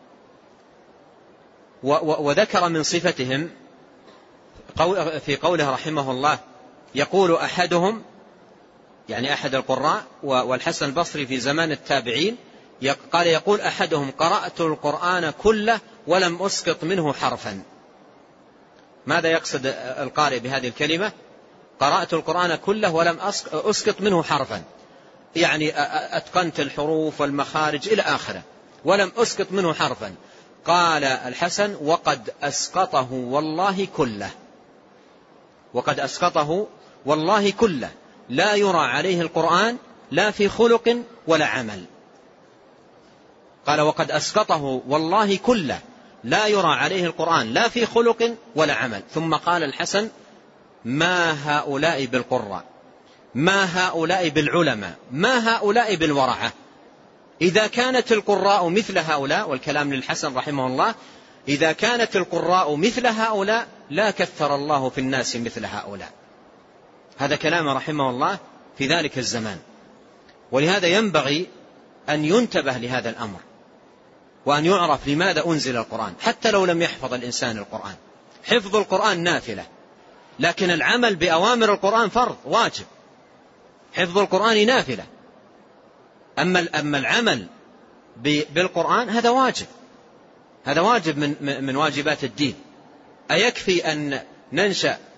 وذكر من صفتهم في قوله رحمه الله: يقول أحدهم، يعني أحد القراء والحسن البصري في زمان التابعين، قال يقول أحدهم: قرأت القرآن كله ولم أسقط منه حرفا. ماذا يقصد القارئ بهذه الكلمة؟ قرأت القرآن كله ولم أسقط منه حرفا، يعني أتقنت الحروف والمخارج إلى آخره ولم أسقط منه حرفا. قال الحسن: وقد أسقطه والله كله، وقد أسقطه والله كله، لا يرى عليه القرآن لا في خلق ولا عمل. قال: وقد أسقطه والله كله، لا يرى عليه القرآن لا في خلق ولا عمل. ثم قال الحسن: ما هؤلاء بالقراء، ما هؤلاء بالعلماء، ما هؤلاء بالورعة. إذا كانت القراء مثل هؤلاء، والكلام للحسن رحمه الله، إذا كانت القراء مثل هؤلاء لا كثر الله في الناس مثل هؤلاء. هذا كلام رحمه الله في ذلك الزمان. ولهذا ينبغي أن ينتبه لهذا الأمر وأن يعرف لماذا أنزل القرآن، حتى لو لم يحفظ الإنسان القرآن. حفظ القرآن نافلة، لكن العمل بأوامر القرآن فرض واجب. حفظ القرآن نافلة، أما أما العمل بالقرآن هذا واجب، هذا واجب من من واجبات الدين. أيكفي أن ننشأ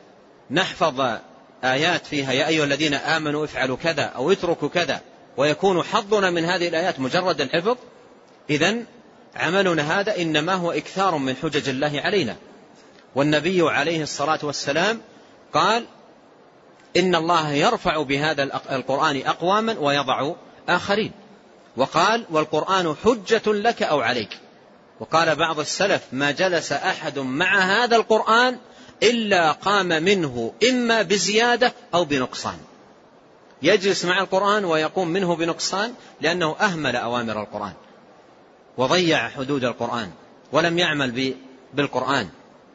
نحفظ آيات فيها يا أيها الذين آمنوا افعلوا كذا أو اتركوا كذا، ويكون حظنا من هذه الآيات مجرد الحفظ، إذن عملنا هذا إنما هو إكثار من حجج الله علينا. والنبي عليه الصلاة والسلام قال إن الله يرفع بهذا القرآن أقواما ويضع آخرين، وقال والقرآن حجة لك أو عليك. وقال بعض السلف ما جلس أحد مع هذا القرآن إلا قام منه إما بزيادة أو بنقصان، يجلس مع القرآن ويقوم منه بنقصان لأنه أهمل أوامر القرآن وضيع حدود القرآن ولم يعمل بالقرآن.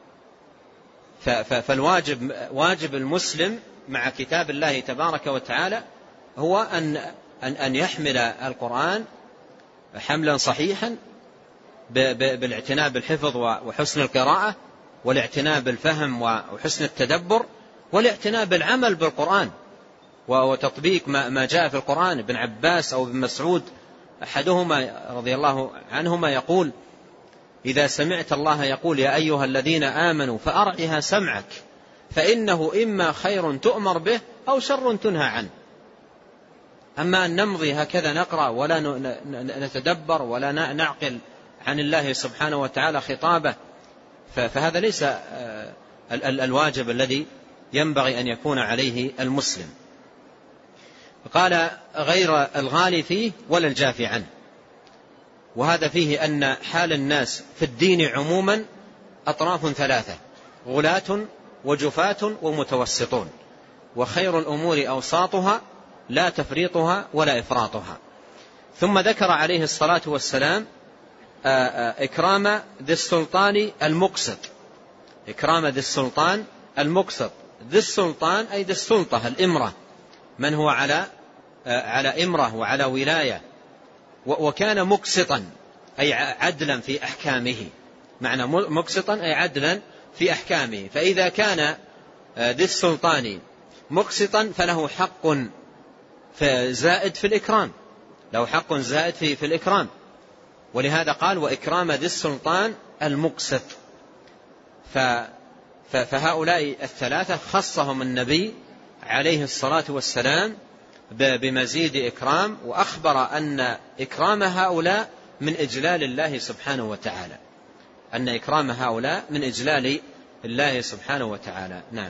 فالواجب واجب المسلم مع كتاب الله تبارك وتعالى هو أن أن يحمل القرآن حملا صحيحا بالاعتناء بالحفظ وحسن القراءة، والاعتناء بالفهم وحسن التدبر، والاعتناء بالعمل بالقرآن وتطبيق ما جاء في القرآن. ابن عباس أو ابن مسعود أحدهما رضي الله عنهما يقول إذا سمعت الله يقول يا أيها الذين آمنوا فأرعها سمعك فإنه إما خير تؤمر به أو شر تنهى عنه. أما أن نمضي هكذا نقرأ ولا نتدبر ولا نعقل عن الله سبحانه وتعالى خطابه، فهذا ليس الواجب الذي ينبغي أن يكون عليه المسلم. قال غير الغالي فيه ولا الجافي عنه. وهذا فيه أن حال الناس في الدين عموما أطراف ثلاثة: غلاة وجفاة ومتوسطون، وخير الأمور أوساطها لا تفريطها ولا إفراطها. ثم ذكر عليه الصلاة والسلام إكرام ذي السلطان المقسط. إكرام ذي السلطان المقسط، ذي السلطان أي ذي السلطة الإمرة، من هو على على إمرة وعلى ولاية، وكان مقسطا أي عدلا في أحكامه. معنى مقسطا أي عدلا في أحكامه. فإذا كان ذي السلطان مقسطا فله حق زائد في الإكرام، له حق زائد في, في الإكرام. ولهذا قال وإكرام ذي السلطان المقسط. فهؤلاء الثلاثة خصهم النبي عليه الصلاة والسلام بمزيد إكرام، وأخبر أن إكرام هؤلاء من إجلال الله سبحانه وتعالى، أن إكرام هؤلاء من إجلال الله سبحانه وتعالى. نعم.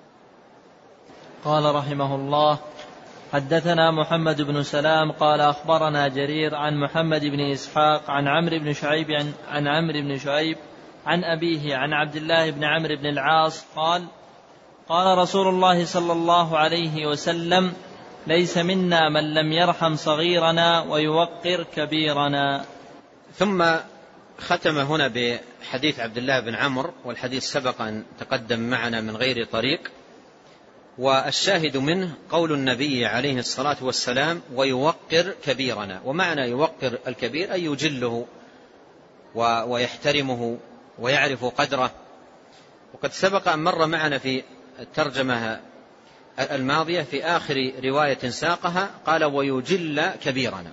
قال رحمه الله حدثنا محمد بن سلام قال أخبرنا جرير عن محمد بن إسحاق عن عمرو بن شعيب عن, عن عمرو بن شعيب عن أبيه عن عبد الله بن عمرو بن العاص قال قال رسول الله صلى الله عليه وسلم ليس منا من لم يرحم صغيرنا ويوقر كبيرنا. ثم ختم هنا بحديث عبد الله بن عمرو، والحديث سبق أن تقدم معنا من غير طريق. والشاهد منه قول النبي عليه الصلاة والسلام ويوقر كبيرنا. ومعنى يوقر الكبير أي يجله ويحترمه ويعرف قدره. وقد سبق أن مر معنا في الترجمة الماضية في آخر رواية ساقها قال ويجل كبيرنا،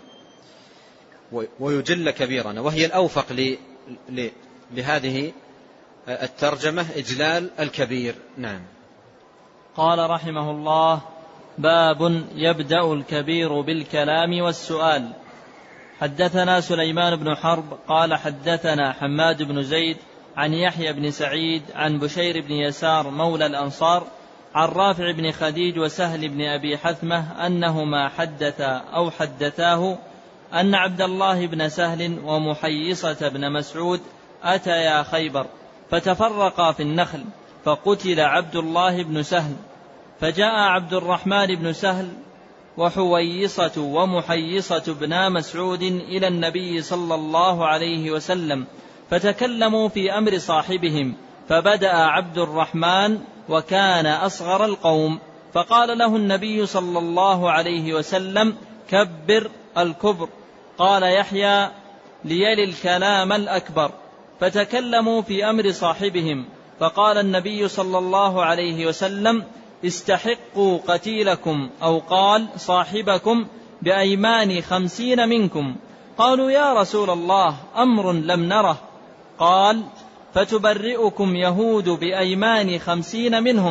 ويجل كبيرنا، وهي الأوفق لهذه الترجمة إجلال الكبير. نعم. قال رحمه الله باب يبدأ الكبير بالكلام والسؤال. حدثنا سليمان بن حرب قال حدثنا حماد بن زيد عن يحيى بن سعيد عن بشير بن يسار مولى الأنصار عن رافع بن خديج وسهل بن أبي حثمة أنهما حدثا أو حدثاه أن عبد الله بن سهل ومحيصة بن مسعود أتيا خيبر فتفرقا في النخل، فقتل عبد الله بن سهل، فجاء عبد الرحمن بن سهل وحويصة ومحيصة بن مسعود إلى النبي صلى الله عليه وسلم فتكلموا في أمر صاحبهم، فبدأ عبد الرحمن وكان أصغر القوم، فقال له النبي صلى الله عليه وسلم كبر الكبر. قال يحيى ليلي الكلام الأكبر، فتكلموا في أمر صاحبهم، فقال النبي صلى الله عليه وسلم استحقوا قتيلكم أو قال صاحبكم بأيمان خمسين منكم. قالوا يا رسول الله أمر لم نره. قال فتبرئكم يهود بأيمان خمسين منهم.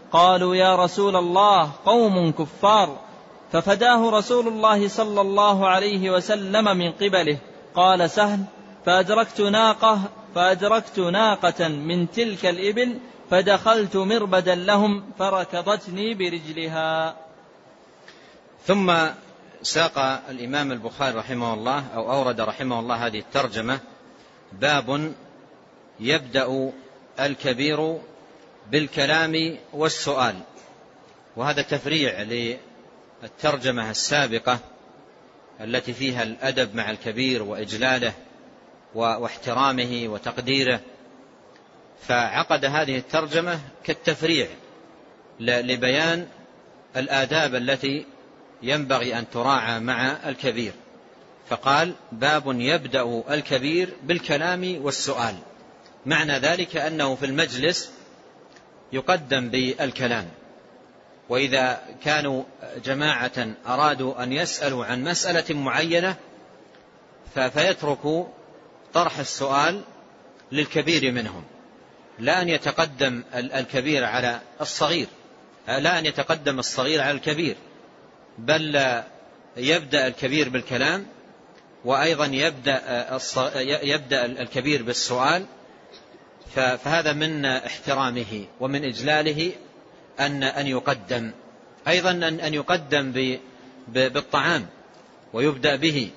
قالوا يا رسول الله قوم كفار، ففداه رسول الله صلى الله عليه وسلم من قبله. قال سهل: فأدركت ناقة, فأدركت ناقة من تلك الإبل فدخلت مربدا لهم فركضتني برجلها. ثم ساق الإمام البخاري رحمه الله أو أورد رحمه الله هذه الترجمة: باب يبدأ الكبير بالكلام والسؤال. وهذا تفريع للترجمة السابقة التي فيها الأدب مع الكبير وإجلاله واحترامه وتقديره، فعقد هذه الترجمة كالتفريع لبيان الآداب التي ينبغي أن تراعى مع الكبير، فقال: باب يبدأ الكبير بالكلام والسؤال. معنى ذلك أنه في المجلس يقدم بالكلام، وإذا كانوا جماعة أرادوا أن يسألوا عن مسألة معينة فيتركوا طرح السؤال للكبير منهم، لا أن يتقدم الكبير على الصغير، لا أن يتقدم الصغير على الكبير، بل يبدأ الكبير بالكلام، وأيضا يبدأ, يبدأ الكبير بالسؤال. فهذا من احترامه ومن إجلاله أن أن يقدم، أيضا أن يقدم بالطعام ويبدأ به،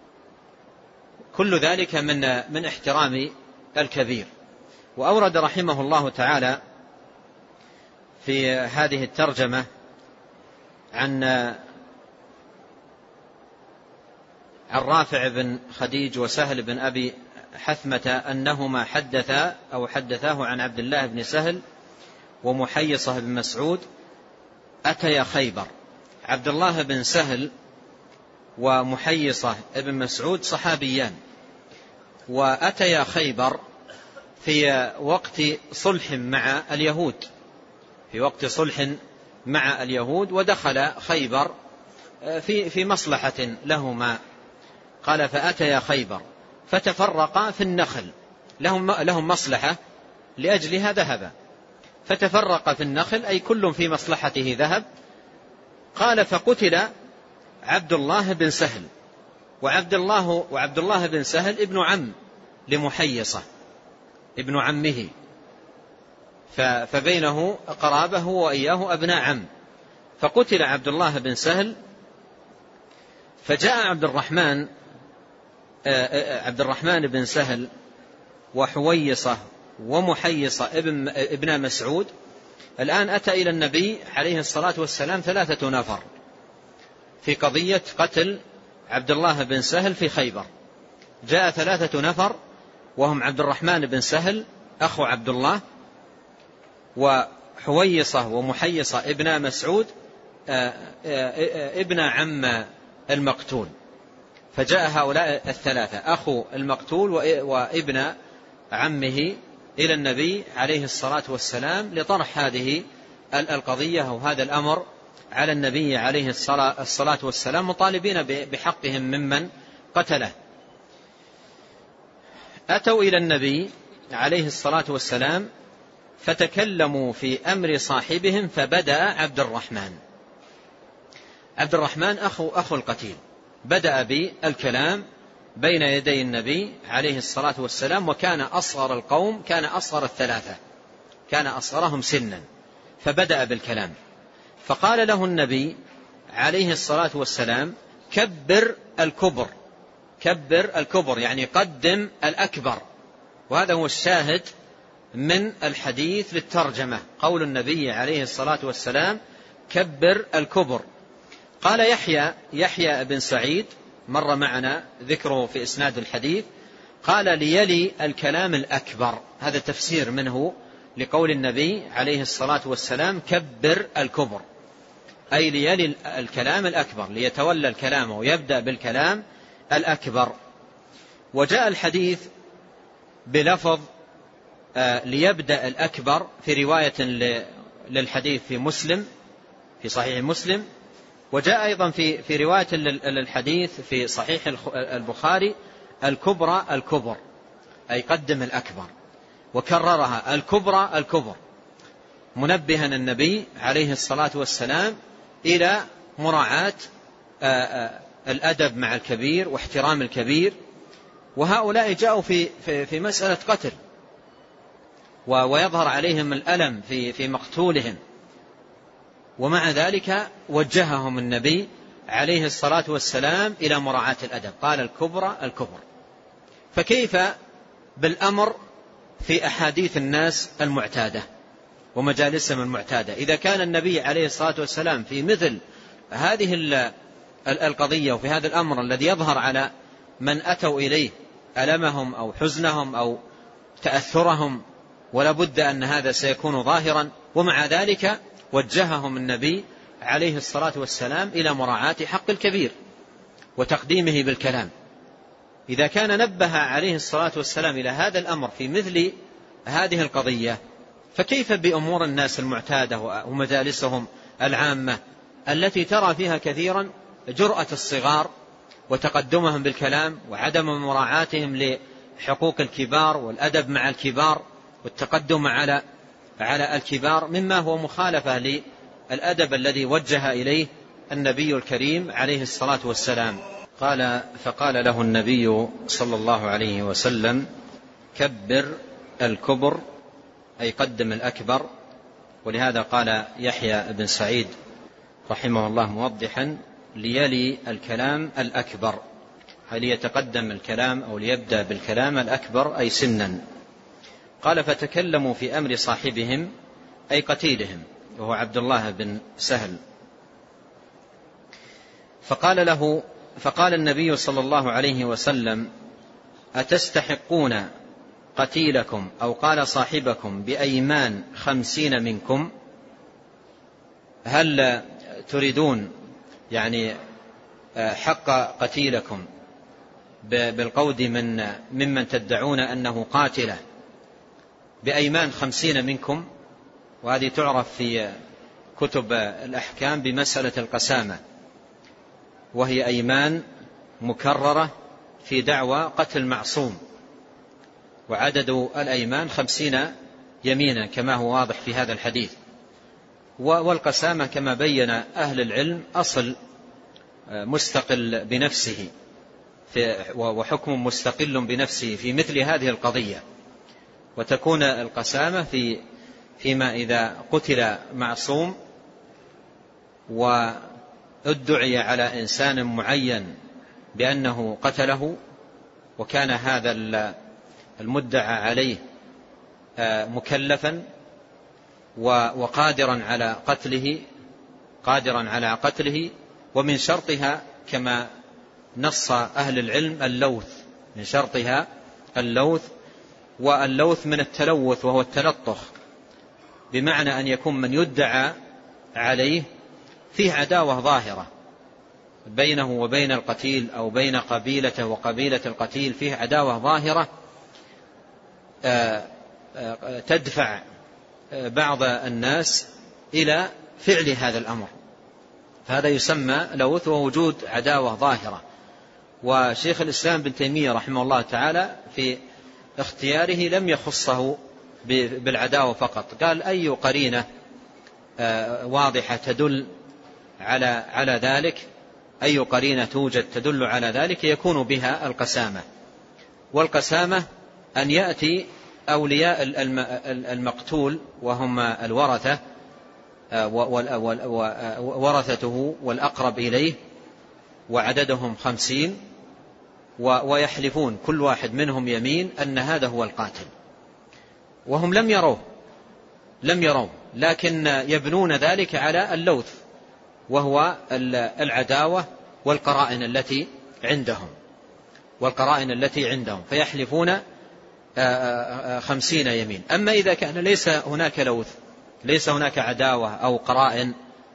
كل ذلك من من احترام الكبير. وأورد رحمه الله تعالى في هذه الترجمة عن عن رافع بن خديج وسهل بن أبي حثمة أنهما حدثا أو حدثاه عن عبد الله بن سهل ومحيصة بن مسعود أتيا خيبر. عبد الله بن سهل ومحيصة بن مسعود صحابيان، وأتيا خيبر في وقت صلح مع اليهود، في وقت صلح مع اليهود، ودخل خيبر في في مصلحة لهما. قال: فأتيا خيبر فتفرقا في النخل، لهم لهم مصلحة لأجلها ذهب، فتفرق في النخل أي كل في مصلحته ذهب. قال: فقتل عبد الله بن سهل، وعبد الله وعبد الله بن سهل ابن عم لمحيصة، ابن عمه، فبينه قرابه وإياه أبناء عم. فقتل عبد الله بن سهل، فجاء عبد الرحمن عبد الرحمن بن سهل وحويصة ومحيصة ابن, ابن مسعود. الآن أتى إلى النبي عليه الصلاة والسلام ثلاثة نفر في قضية قتل عبد الله بن سهل في خيبر. جاء ثلاثة نفر وهم عبد الرحمن بن سهل أخو عبد الله، وحويصة ومحيصة ابن مسعود ابن عم المقتول. فجاء هؤلاء الثلاثة أخو المقتول وابن عمه إلى النبي عليه الصلاة والسلام لطرح هذه القضية وهذا الأمر على النبي عليه الصلاة والسلام، مطالبين بحقهم ممن قتله. أتوا إلى النبي عليه الصلاة والسلام فتكلموا في أمر صاحبهم، فبدأ عبد الرحمن عبد الرحمن أخو أخو القتيل بدأ بالكلام بين يدي النبي عليه الصلاة والسلام، وكان أصغر القوم، كان أصغر الثلاثة، كان أصغرهم سنا، فبدأ بالكلام. فقال له النبي عليه الصلاة والسلام: كبر الكبر، كبر الكبر، يعني قدم الأكبر. وهذا هو الشاهد من الحديث للترجمة، قول النبي عليه الصلاة والسلام: كبر الكبر. قال يحيى يحيى بن سعيد مر معنا ذكره في إسناد الحديث، قال: ليلي الكلام الأكبر. هذا تفسير منه لقول النبي عليه الصلاة والسلام: كبر الكبر، أي ليلي الكلام الأكبر، ليتولى الكلام ويبدأ بالكلام الأكبر. وجاء الحديث بلفظ ليبدأ الأكبر في رواية للحديث في مسلم في صحيح مسلم، وجاء أيضا في في رواية للحديث في صحيح البخاري: الكبرى الكبر، أي قدم الأكبر، وكررها: الكبرى الكبر. منبها النبي عليه الصلاة والسلام إلى مراعاة الأدب مع الكبير واحترام الكبير. وهؤلاء جاءوا في, في, في مسألة قتل ويظهر عليهم الألم في, في مقتولهم، ومع ذلك وجههم النبي عليه الصلاة والسلام إلى مراعاة الأدب، قال الكبر الكبر. فكيف بالأمر في أحاديث الناس المعتادة ومجالسهم المعتادة؟ إذا كان النبي عليه الصلاة والسلام في مثل هذه القضية وفي هذا الأمر الذي يظهر على من أتوا إليه ألمهم أو حزنهم أو تأثرهم، ولا بد أن هذا سيكون ظاهرا، ومع ذلك وجههم النبي عليه الصلاة والسلام إلى مراعاة حق الكبير وتقديمه بالكلام. إذا كان نبه عليه الصلاة والسلام إلى هذا الأمر في مثل هذه القضية، فكيف بأمور الناس المعتادة ومجالسهم العامة التي ترى فيها كثيرا جرأة الصغار وتقدمهم بالكلام وعدم مراعاتهم لحقوق الكبار والأدب مع الكبار والتقدم على على الكبار، مما هو مخالفة للأدب الذي وجه إليه النبي الكريم عليه الصلاة والسلام. قال فقال له النبي صلى الله عليه وسلم: كبر الكبر، أي قدم الأكبر. ولهذا قال يحيى بن سعيد رحمه الله موضحا: ليلي الكلام الأكبر، هل يتقدم الكلام أو ليبدأ بالكلام الأكبر أي سنا. قال فتكلموا في أمر صاحبهم أي قتيلهم وهو عبد الله بن سهل، فقال له فقال النبي صلى الله عليه وسلم: أتستحقون قتيلكم أو قال صاحبكم بأيمان خمسين منكم؟ هل تريدون يعني حق قتيلكم بالقود من ممن تدعون أنه قاتله بأيمان خمسين منكم؟ وهذه تعرف في كتب الأحكام بمسألة القسامة، وهي أيمان مكررة في دعوى قتل معصوم، وعدد الأيمان خمسين يمينا كما هو واضح في هذا الحديث. والقسامة كما بين أهل العلم أصل مستقل بنفسه وحكم مستقل بنفسه في مثل هذه القضية، وتكون القسامة في فيما إذا قتل معصوم وادعي على إنسان معين بأنه قتله، وكان هذا المدعى عليه مكلفا وقادرا على قتله قادرا على قتله ومن شرطها كما نص أهل العلم اللوث، من شرطها اللوث، واللوث من التلوث وهو التلطخ، بمعنى أن يكون من يدعى عليه فيه عداوة ظاهرة بينه وبين القتيل أو بين قبيلته وقبيلة القتيل، فيه عداوة ظاهرة تدفع بعض الناس إلى فعل هذا الأمر، فهذا يسمى لوث ووجود عداوة ظاهرة. وشيخ الإسلام بن تيمية رحمه الله تعالى في اختياره لم يخصه بالعداوة فقط، قال أي قرينة واضحة تدل على على ذلك، أي قرينة توجد تدل على ذلك يكون بها القسامة. والقسامة أن يأتي أولياء المقتول وهم الورثة ورثته والأقرب إليه وعددهم خمسين، ويحلفون كل واحد منهم يمين أن هذا هو القاتل، وهم لم يروه لم يروه لكن يبنون ذلك على اللوث وهو العداوة والقرائن التي عندهم والقرائن التي عندهم فيحلفون خمسين يمين. أما إذا كان ليس هناك لوث، ليس هناك عداوة أو قرائن،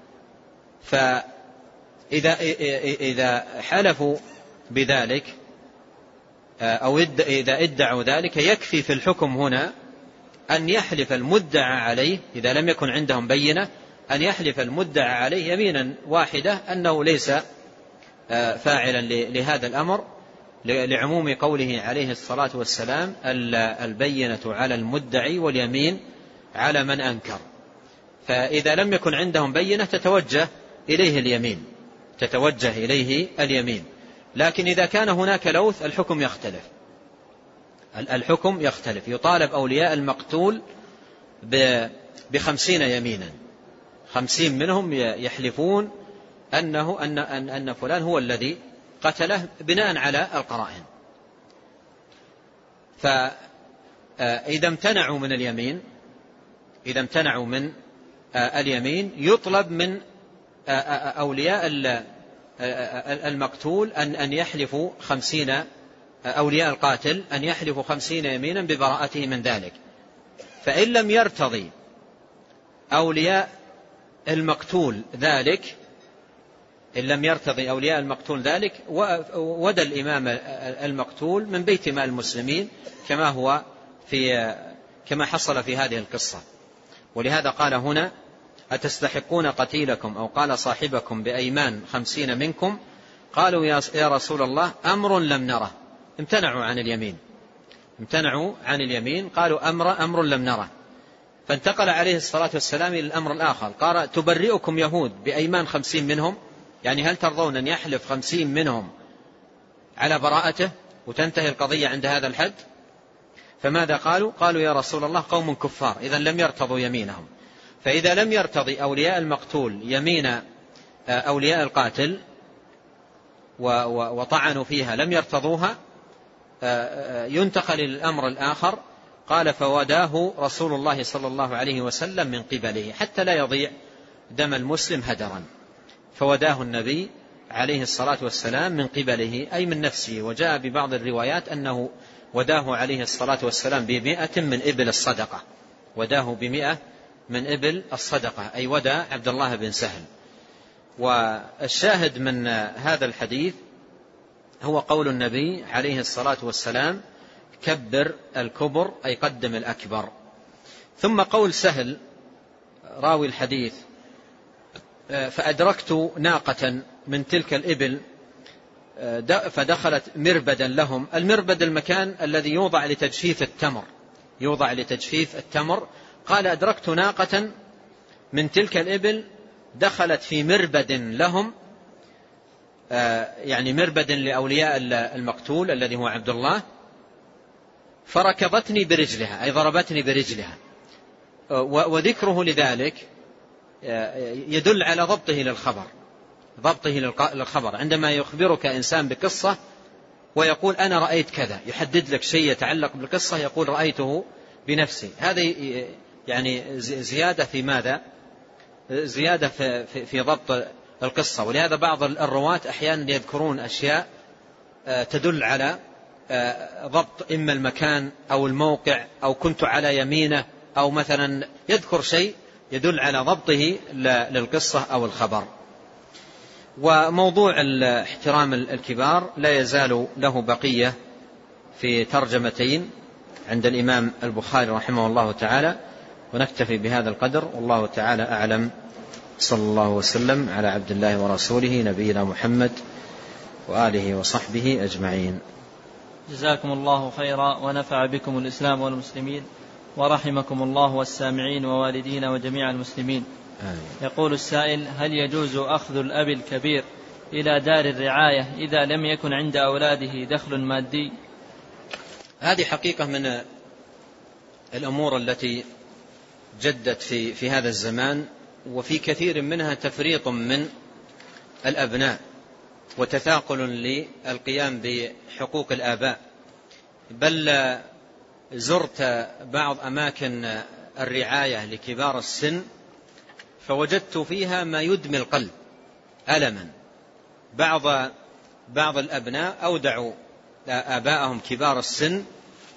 فإذا إذا حلفوا بذلك أو إذا ادعوا ذلك يكفي في الحكم هنا أن يحلف المدعى عليه إذا لم يكن عندهم بينة، أن يحلف المدعى عليه يمينا واحدة أنه ليس فاعلا لهذا الأمر، لعموم قوله عليه الصلاة والسلام: البينة على المدعي واليمين على من أنكر. فإذا لم يكن عندهم بينة تتوجه إليه اليمين تتوجه إليه اليمين لكن إذا كان هناك لوث الحكم يختلف الحكم يختلف يطالب أولياء المقتول بخمسين يمينا خمسين منهم يحلفون أنه أن, أن, أن فلان هو الذي قتله بناء على القرائن. فإذا امتنعوا من اليمين إذا امتنعوا من اليمين يطلب من أولياء المقتول أن يحلفوا خمسين أولياء القاتل أن يحلفوا خمسين يمينا ببراءته من ذلك. فإن لم يرتضي أولياء المقتول ذلك إن لم يرتضي أولياء المقتول ذلك ودى الإمام المقتول من بيت مال المسلمين كما هو في كما حصل في هذه القصة. ولهذا قال هنا أتستحقون قتيلكم أو قال صاحبكم بأيمان خمسين منكم قالوا يا رسول الله أمر لم نره امتنعوا عن اليمين امتنعوا عن اليمين قالوا أمر أمر لم نره. فانتقل عليه الصلاة والسلام إلى الأمر الآخر قال تبرئكم يهود بأيمان خمسين منهم يعني هل ترضون أن يحلف خمسين منهم على براءته وتنتهي القضية عند هذا الحد؟ فماذا قالوا؟ قالوا يا رسول الله قوم كفار إذا لم يرتضوا يمينهم. فإذا لم يرتضي أولياء المقتول يمين أولياء القاتل وطعنوا فيها لم يرتضوها ينتقل إلى الأمر الآخر. قال فوداه رسول الله صلى الله عليه وسلم من قبله حتى لا يضيع دم المسلم هدرا. فوداه النبي عليه الصلاة والسلام من قبله أي من نفسه. وجاء ببعض الروايات أنه وداه عليه الصلاة والسلام بمئة من إبل الصدقة وداه بمئة من إبل الصدقة أي ودى عبد الله بن سهل. والشاهد من هذا الحديث هو قول النبي عليه الصلاة والسلام كبر الكبر أي قدم الأكبر. ثم قول سهل راوي الحديث فأدركت ناقة من تلك الإبل فدخلت مربدا لهم. المربد المكان الذي يوضع لتجفيف التمر يوضع لتجفيف التمر. قال أدركت ناقة من تلك الإبل دخلت في مربد لهم يعني مربد لأولياء المقتول الذي هو عبد الله فركضتني برجلها أي ضربتني برجلها. وذكره لذلك يدل على ضبطه للخبر ضبطه للخبر. عندما يخبرك إنسان بقصة ويقول أنا رأيت كذا يحدد لك شيء يتعلق بالقصة يقول رأيته بنفسي هذه يعني زيادة في ماذا زيادة في, في, في ضبط القصة. ولهذا بعض الرواة أحيانا يذكرون أشياء تدل على ضبط إما المكان أو الموقع أو كنت على يمينه أو مثلا يذكر شيء يدل على ضبطه للقصة أو الخبر. وموضوع احترام الكبار لا يزال له بقية في ترجمتين عند الإمام البخاري رحمه الله تعالى. ونكتفي بهذا القدر والله تعالى أعلم. صلى الله وسلم على عبد الله ورسوله نبينا محمد وآله وصحبه أجمعين. جزاكم الله خيرا ونفع بكم الإسلام والمسلمين ورحمكم الله والسامعين ووالدين وجميع المسلمين. آمين. يقول السائل هل يجوز أخذ الأب الكبير إلى دار الرعاية إذا لم يكن عند أولاده دخل مادي؟ هذه حقيقة من الأمور التي جدت في, في هذا الزمان وفي كثير منها تفريط من الأبناء وتثاقل للقيام بحقوق الآباء. بل زرت بعض أماكن الرعاية لكبار السن فوجدت فيها ما يدمي القلب ألما. بعض بعض الأبناء أودعوا آباءهم كبار السن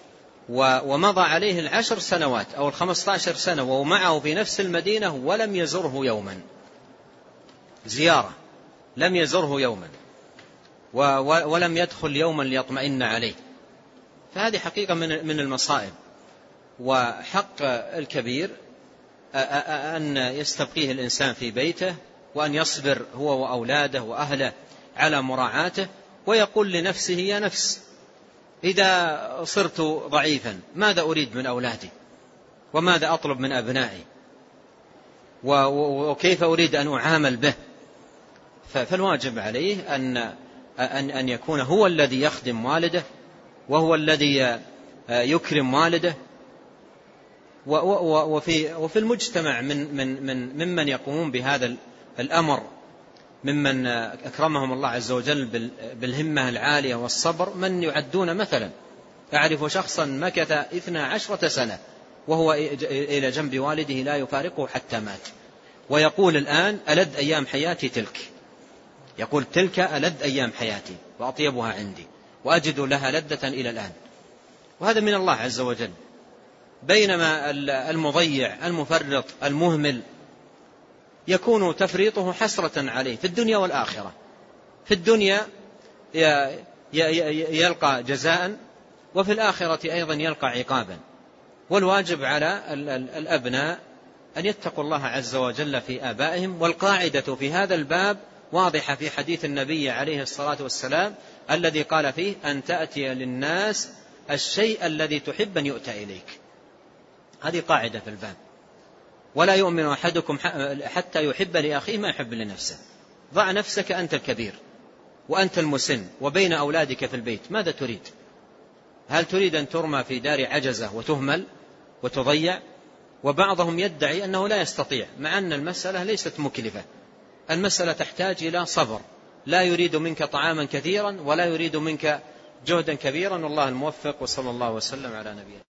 ومضى عليه العشر سنوات أو الخمسة عشر سنة وهو معه في نفس المدينة ولم يزره يوما زيارة لم يزره يوما ولم يدخل يوما ليطمئن عليه. فهذه حقيقة من المصائب. وحق الكبير أن يستبقيه الإنسان في بيته وأن يصبر هو وأولاده وأهله على مراعاته ويقول لنفسه يا نفس إذا صرت ضعيفا ماذا أريد من أولادي وماذا أطلب من أبنائي؟ وكيف أريد أن أعامل به. فالواجب عليه أن أن أن يكون هو الذي يخدم والده، وهو الذي يكرم والده. وفي وفي المجتمع من من من ممن يقومون بهذا الأمر ممن أكرمهم الله عز وجل بالهمة العالية والصبر من يعدون مثلا. أعرف شخصا مكث اثنا عشرة سنة وهو إلى جنب والده لا يفارقه حتى مات، ويقول الآن ألد أيام حياتي تلك، يقول تلك ألد أيام حياتي وأطيبها عندي وأجد لها لذة إلى الآن. وهذا من الله عز وجل. بينما المضيع المفرط المهمل يكون تفريطه حسرة عليه في الدنيا والآخرة. في الدنيا يلقى جزاء، وفي الآخرة أيضا يلقى عقابا. والواجب على الأبناء أن يتقوا الله عز وجل في آبائهم. والقاعدة في هذا الباب واضحة في حديث النبي عليه الصلاة والسلام الذي قال فيه أن تأتي للناس الشيء الذي تحب أن يؤتى إليك. هذه قاعدة في الباب. ولا يؤمن أحدكم حتى يحب لأخيه ما يحب لنفسه. ضع نفسك أنت الكبير وأنت المسن وبين أولادك في البيت، ماذا تريد؟ هل تريد أن ترمى في دار عجزة وتهمل وتضيع؟ وبعضهم يدعي أنه لا يستطيع، مع أن المسألة ليست مكلفة. المسألة تحتاج إلى صبر. لا يريد منك طعاما كثيرا ولا يريد منك جهدا كبيرا. والله الموفق، وصلى الله وسلم على نبينا.